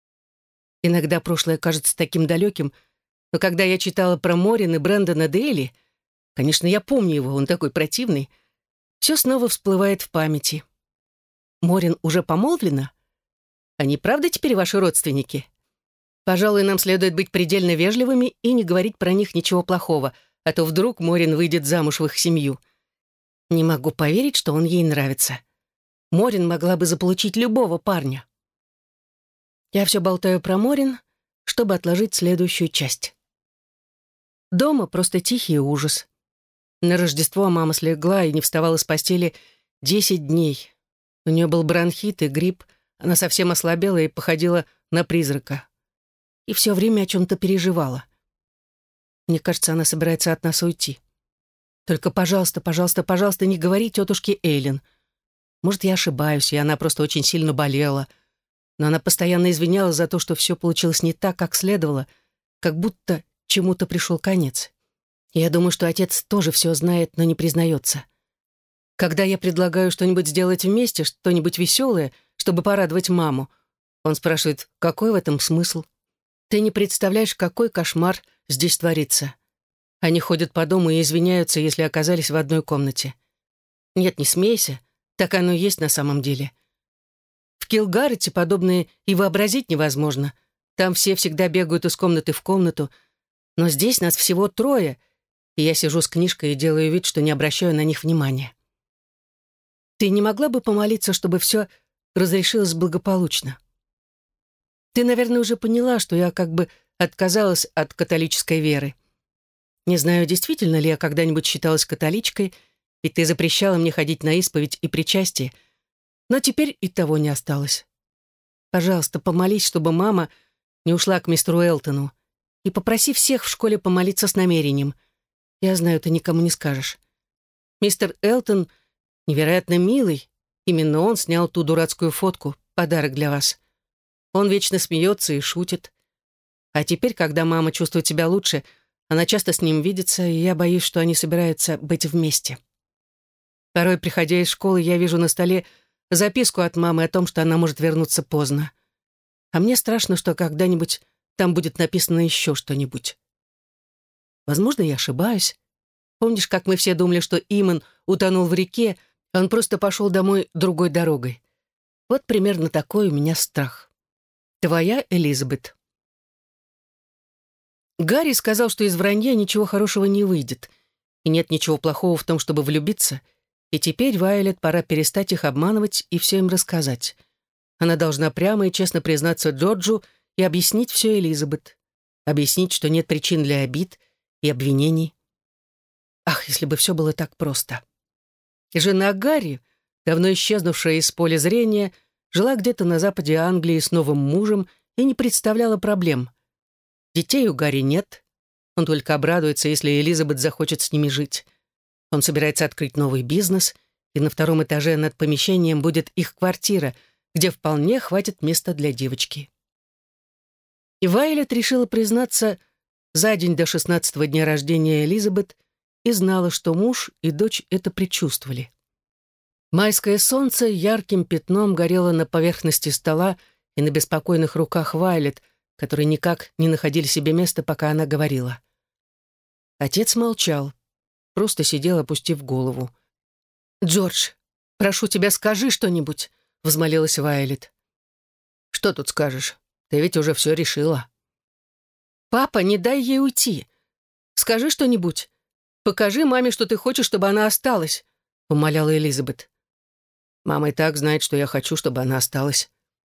Иногда прошлое кажется таким далеким, но когда я читала про Морин и Брэндона Дейли, конечно, я помню его, он такой противный, все снова всплывает в памяти. Морин уже помолвлена? Они правда теперь ваши родственники? Пожалуй, нам следует быть предельно вежливыми и не говорить про них ничего плохого, а то вдруг Морин выйдет замуж в их семью. Не могу поверить, что он ей нравится. Морин могла бы заполучить любого парня. Я все болтаю про Морин, чтобы отложить следующую часть. Дома просто тихий ужас. На Рождество мама слегла и не вставала с постели 10 дней. У нее был бронхит и грипп, она совсем ослабела и походила на призрака. И все время о чем-то переживала. Мне кажется, она собирается от нас уйти. Только, пожалуйста, пожалуйста, пожалуйста, не говори тетушке Эйлин. Может, я ошибаюсь, и она просто очень сильно болела. Но она постоянно извинялась за то, что все получилось не так, как следовало, как будто чему-то пришел конец. Я думаю, что отец тоже все знает, но не признается. Когда я предлагаю что-нибудь сделать вместе, что-нибудь веселое, чтобы порадовать маму, он спрашивает, какой в этом смысл? Ты не представляешь, какой кошмар здесь творится. Они ходят по дому и извиняются, если оказались в одной комнате. Нет, не смейся, так оно и есть на самом деле. В Килгарете подобное и вообразить невозможно. Там все всегда бегают из комнаты в комнату, но здесь нас всего 3, и я сижу с книжкой и делаю вид, что не обращаю на них внимания. Ты не могла бы помолиться, чтобы все разрешилось благополучно? Ты, наверное, уже поняла, что я как бы отказалась от католической веры. Не знаю, действительно ли я когда-нибудь считалась католичкой, ведь ты запрещала мне ходить на исповедь и причастие, но теперь и того не осталось. Пожалуйста, помолись, чтобы мама не ушла к мистеру Элтону, и попроси всех в школе помолиться с намерением. Я знаю, ты никому не скажешь. Мистер Элтон невероятно милый, именно он снял ту дурацкую фотку, подарок для вас. Он вечно смеется и шутит. А теперь, когда мама чувствует себя лучше, она часто с ним видится, и я боюсь, что они собираются быть вместе. Порой, приходя из школы, я вижу на столе записку от мамы о том, что она может вернуться поздно. А мне страшно, что когда-нибудь там будет написано еще что-нибудь. Возможно, я ошибаюсь. Помнишь, как мы все думали, что Иман утонул в реке, а он просто пошел домой другой дорогой? Вот примерно такой у меня страх. Твоя Элизабет. Гарри сказал, что из вранья ничего хорошего не выйдет, и нет ничего плохого в том, чтобы влюбиться, и теперь Вайолет пора перестать их обманывать и все им рассказать. Она должна прямо и честно признаться Джорджу и объяснить все Элизабет. Объяснить, что нет причин для обид и обвинений. Ах, если бы все было так просто. И жена Гарри, давно исчезнувшая из поля зрения, жила где-то на западе Англии с новым мужем и не представляла проблем. Детей у Гарри нет. Он только обрадуется, если Элизабет захочет с ними жить. Он собирается открыть новый бизнес, и на втором этаже над помещением будет их квартира, где вполне хватит места для девочки. И Вайолет решила признаться за день до 16-го дня рождения Элизабет и знала, что муж и дочь это предчувствовали. Майское солнце ярким пятном горело на поверхности стола и на беспокойных руках Вайолет, которые никак не находили себе места, пока она говорила. Отец молчал, просто сидел, опустив голову. «Джордж, прошу тебя, скажи что-нибудь», — взмолилась Вайолет. «Что тут скажешь? Ты ведь уже все решила». «Папа, не дай ей уйти. Скажи что-нибудь. Покажи маме, что ты хочешь, чтобы она осталась», — умоляла Элизабет. «Мама и так знает, что я хочу, чтобы она осталась».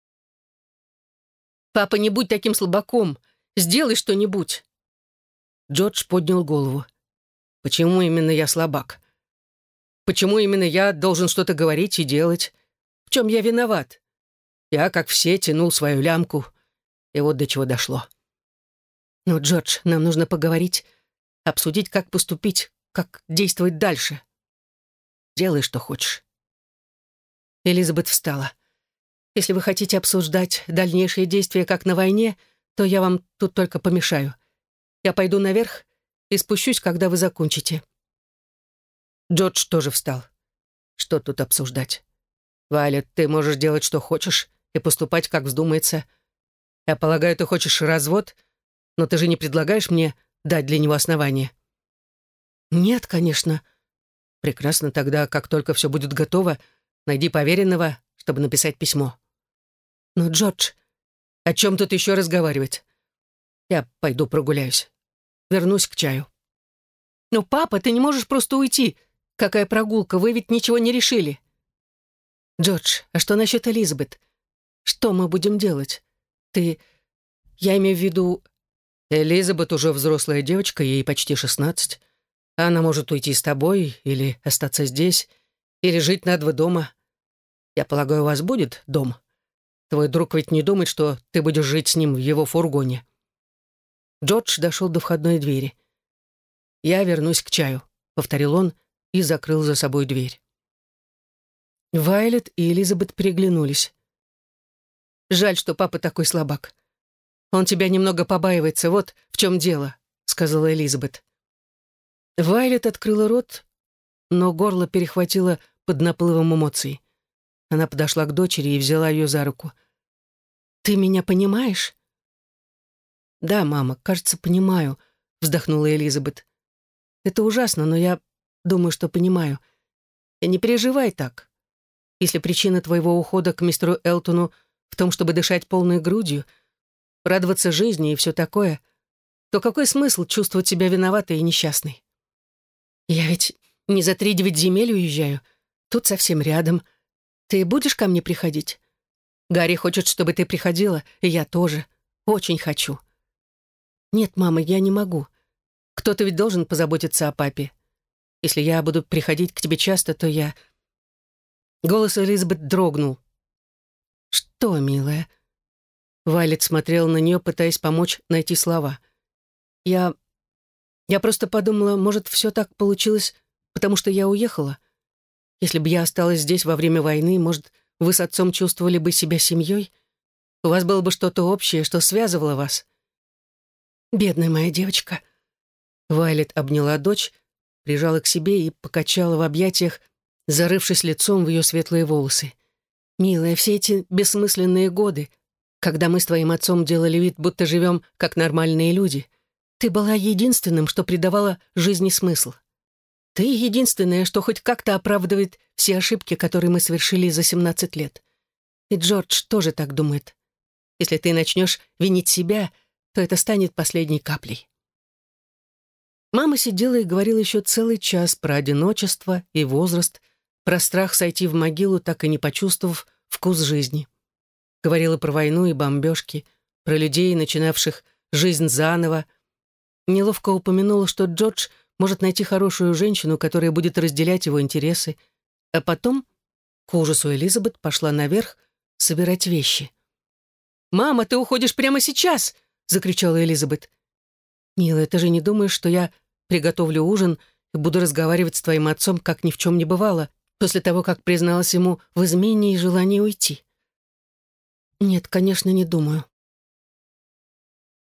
«Папа, не будь таким слабаком. Сделай что-нибудь». Джордж поднял голову. «Почему именно я слабак? Почему именно я должен что-то говорить и делать? В чем я виноват? Я, как все, тянул свою лямку, и вот до чего дошло». «Ну, Джордж, нам нужно поговорить, обсудить, как поступить, как действовать дальше. Делай, что хочешь». Элизабет встала. «Если вы хотите обсуждать дальнейшие действия, как на войне, то я вам тут только помешаю. Я пойду наверх и спущусь, когда вы закончите». Джордж тоже встал. «Что тут обсуждать? Вайолет, ты можешь делать, что хочешь, и поступать, как вздумается. Я полагаю, ты хочешь развод, но ты же не предлагаешь мне дать для него основание?» «Нет, конечно». «Прекрасно, тогда, как только все будет готово, найди поверенного, чтобы написать письмо». «Но, Джордж, о чем тут еще разговаривать? Я пойду прогуляюсь. Вернусь к чаю». «Но, папа, ты не можешь просто уйти. Какая прогулка? Вы ведь ничего не решили». «Джордж, а что насчет Элизабет? Что мы будем делать? Ты... Я имею в виду...» «Элизабет уже взрослая девочка, ей почти 16. Она может уйти с тобой или остаться здесь, или жить на 2 дома. Я полагаю, у вас будет дом? Твой друг ведь не думает, что ты будешь жить с ним в его фургоне». Джордж дошел до входной двери. «Я вернусь к чаю», — повторил он и закрыл за собой дверь. Вайолет и Элизабет переглянулись. «Жаль, что папа такой слабак. Он тебя немного побаивается, вот в чем дело», — сказала Элизабет. Вайолет открыла рот, но горло перехватило под наплывом эмоций. Она подошла к дочери и взяла ее за руку. «Ты меня понимаешь?» «Да, мама, кажется, понимаю», — вздохнула Элизабет. «Это ужасно, но я думаю, что понимаю. И не переживай так. Если причина твоего ухода к мистеру Элтону в том, чтобы дышать полной грудью, радоваться жизни и все такое, то какой смысл чувствовать себя виноватой и несчастной? Я ведь не за 3-9 земель уезжаю, тут совсем рядом. Ты будешь ко мне приходить? Гарри хочет, чтобы ты приходила, и я тоже. Очень хочу». «Нет, мама, я не могу. Кто-то ведь должен позаботиться о папе. Если я буду приходить к тебе часто, то я...» Голос Элизабет дрогнул. «Что, милая?» Вайолет смотрела на нее, пытаясь помочь найти слова. Я просто подумала, может, все так получилось, потому что я уехала. Если бы я осталась здесь во время войны, может, вы с отцом чувствовали бы себя семьей? У вас было бы что-то общее, что связывало вас». «Бедная моя девочка». Вайолет обняла дочь, прижала к себе и покачала в объятиях, зарывшись лицом в ее светлые волосы. «Милая, все эти бессмысленные годы, когда мы с твоим отцом делали вид, будто живем как нормальные люди, ты была единственным, что придавала жизни смысл. Ты единственная, что хоть как-то оправдывает все ошибки, которые мы совершили за 17 лет. И Джордж тоже так думает. Если ты начнешь винить себя, то это станет последней каплей». Мама сидела и говорила еще целый час про одиночество и возраст, про страх сойти в могилу, так и не почувствовав вкус жизни. Говорила про войну и бомбежки, про людей, начинавших жизнь заново. Неловко упомянула, что Джордж может найти хорошую женщину, которая будет разделять его интересы, а потом, к ужасу Элизабет, пошла наверх собирать вещи. «Мама, ты уходишь прямо сейчас!» — закричала Элизабет. «Милая, ты же не думаешь, что я приготовлю ужин, и буду разговаривать с твоим отцом, как ни в чем не бывало, после того, как призналась ему в измене и желании уйти. Нет, конечно, не думаю.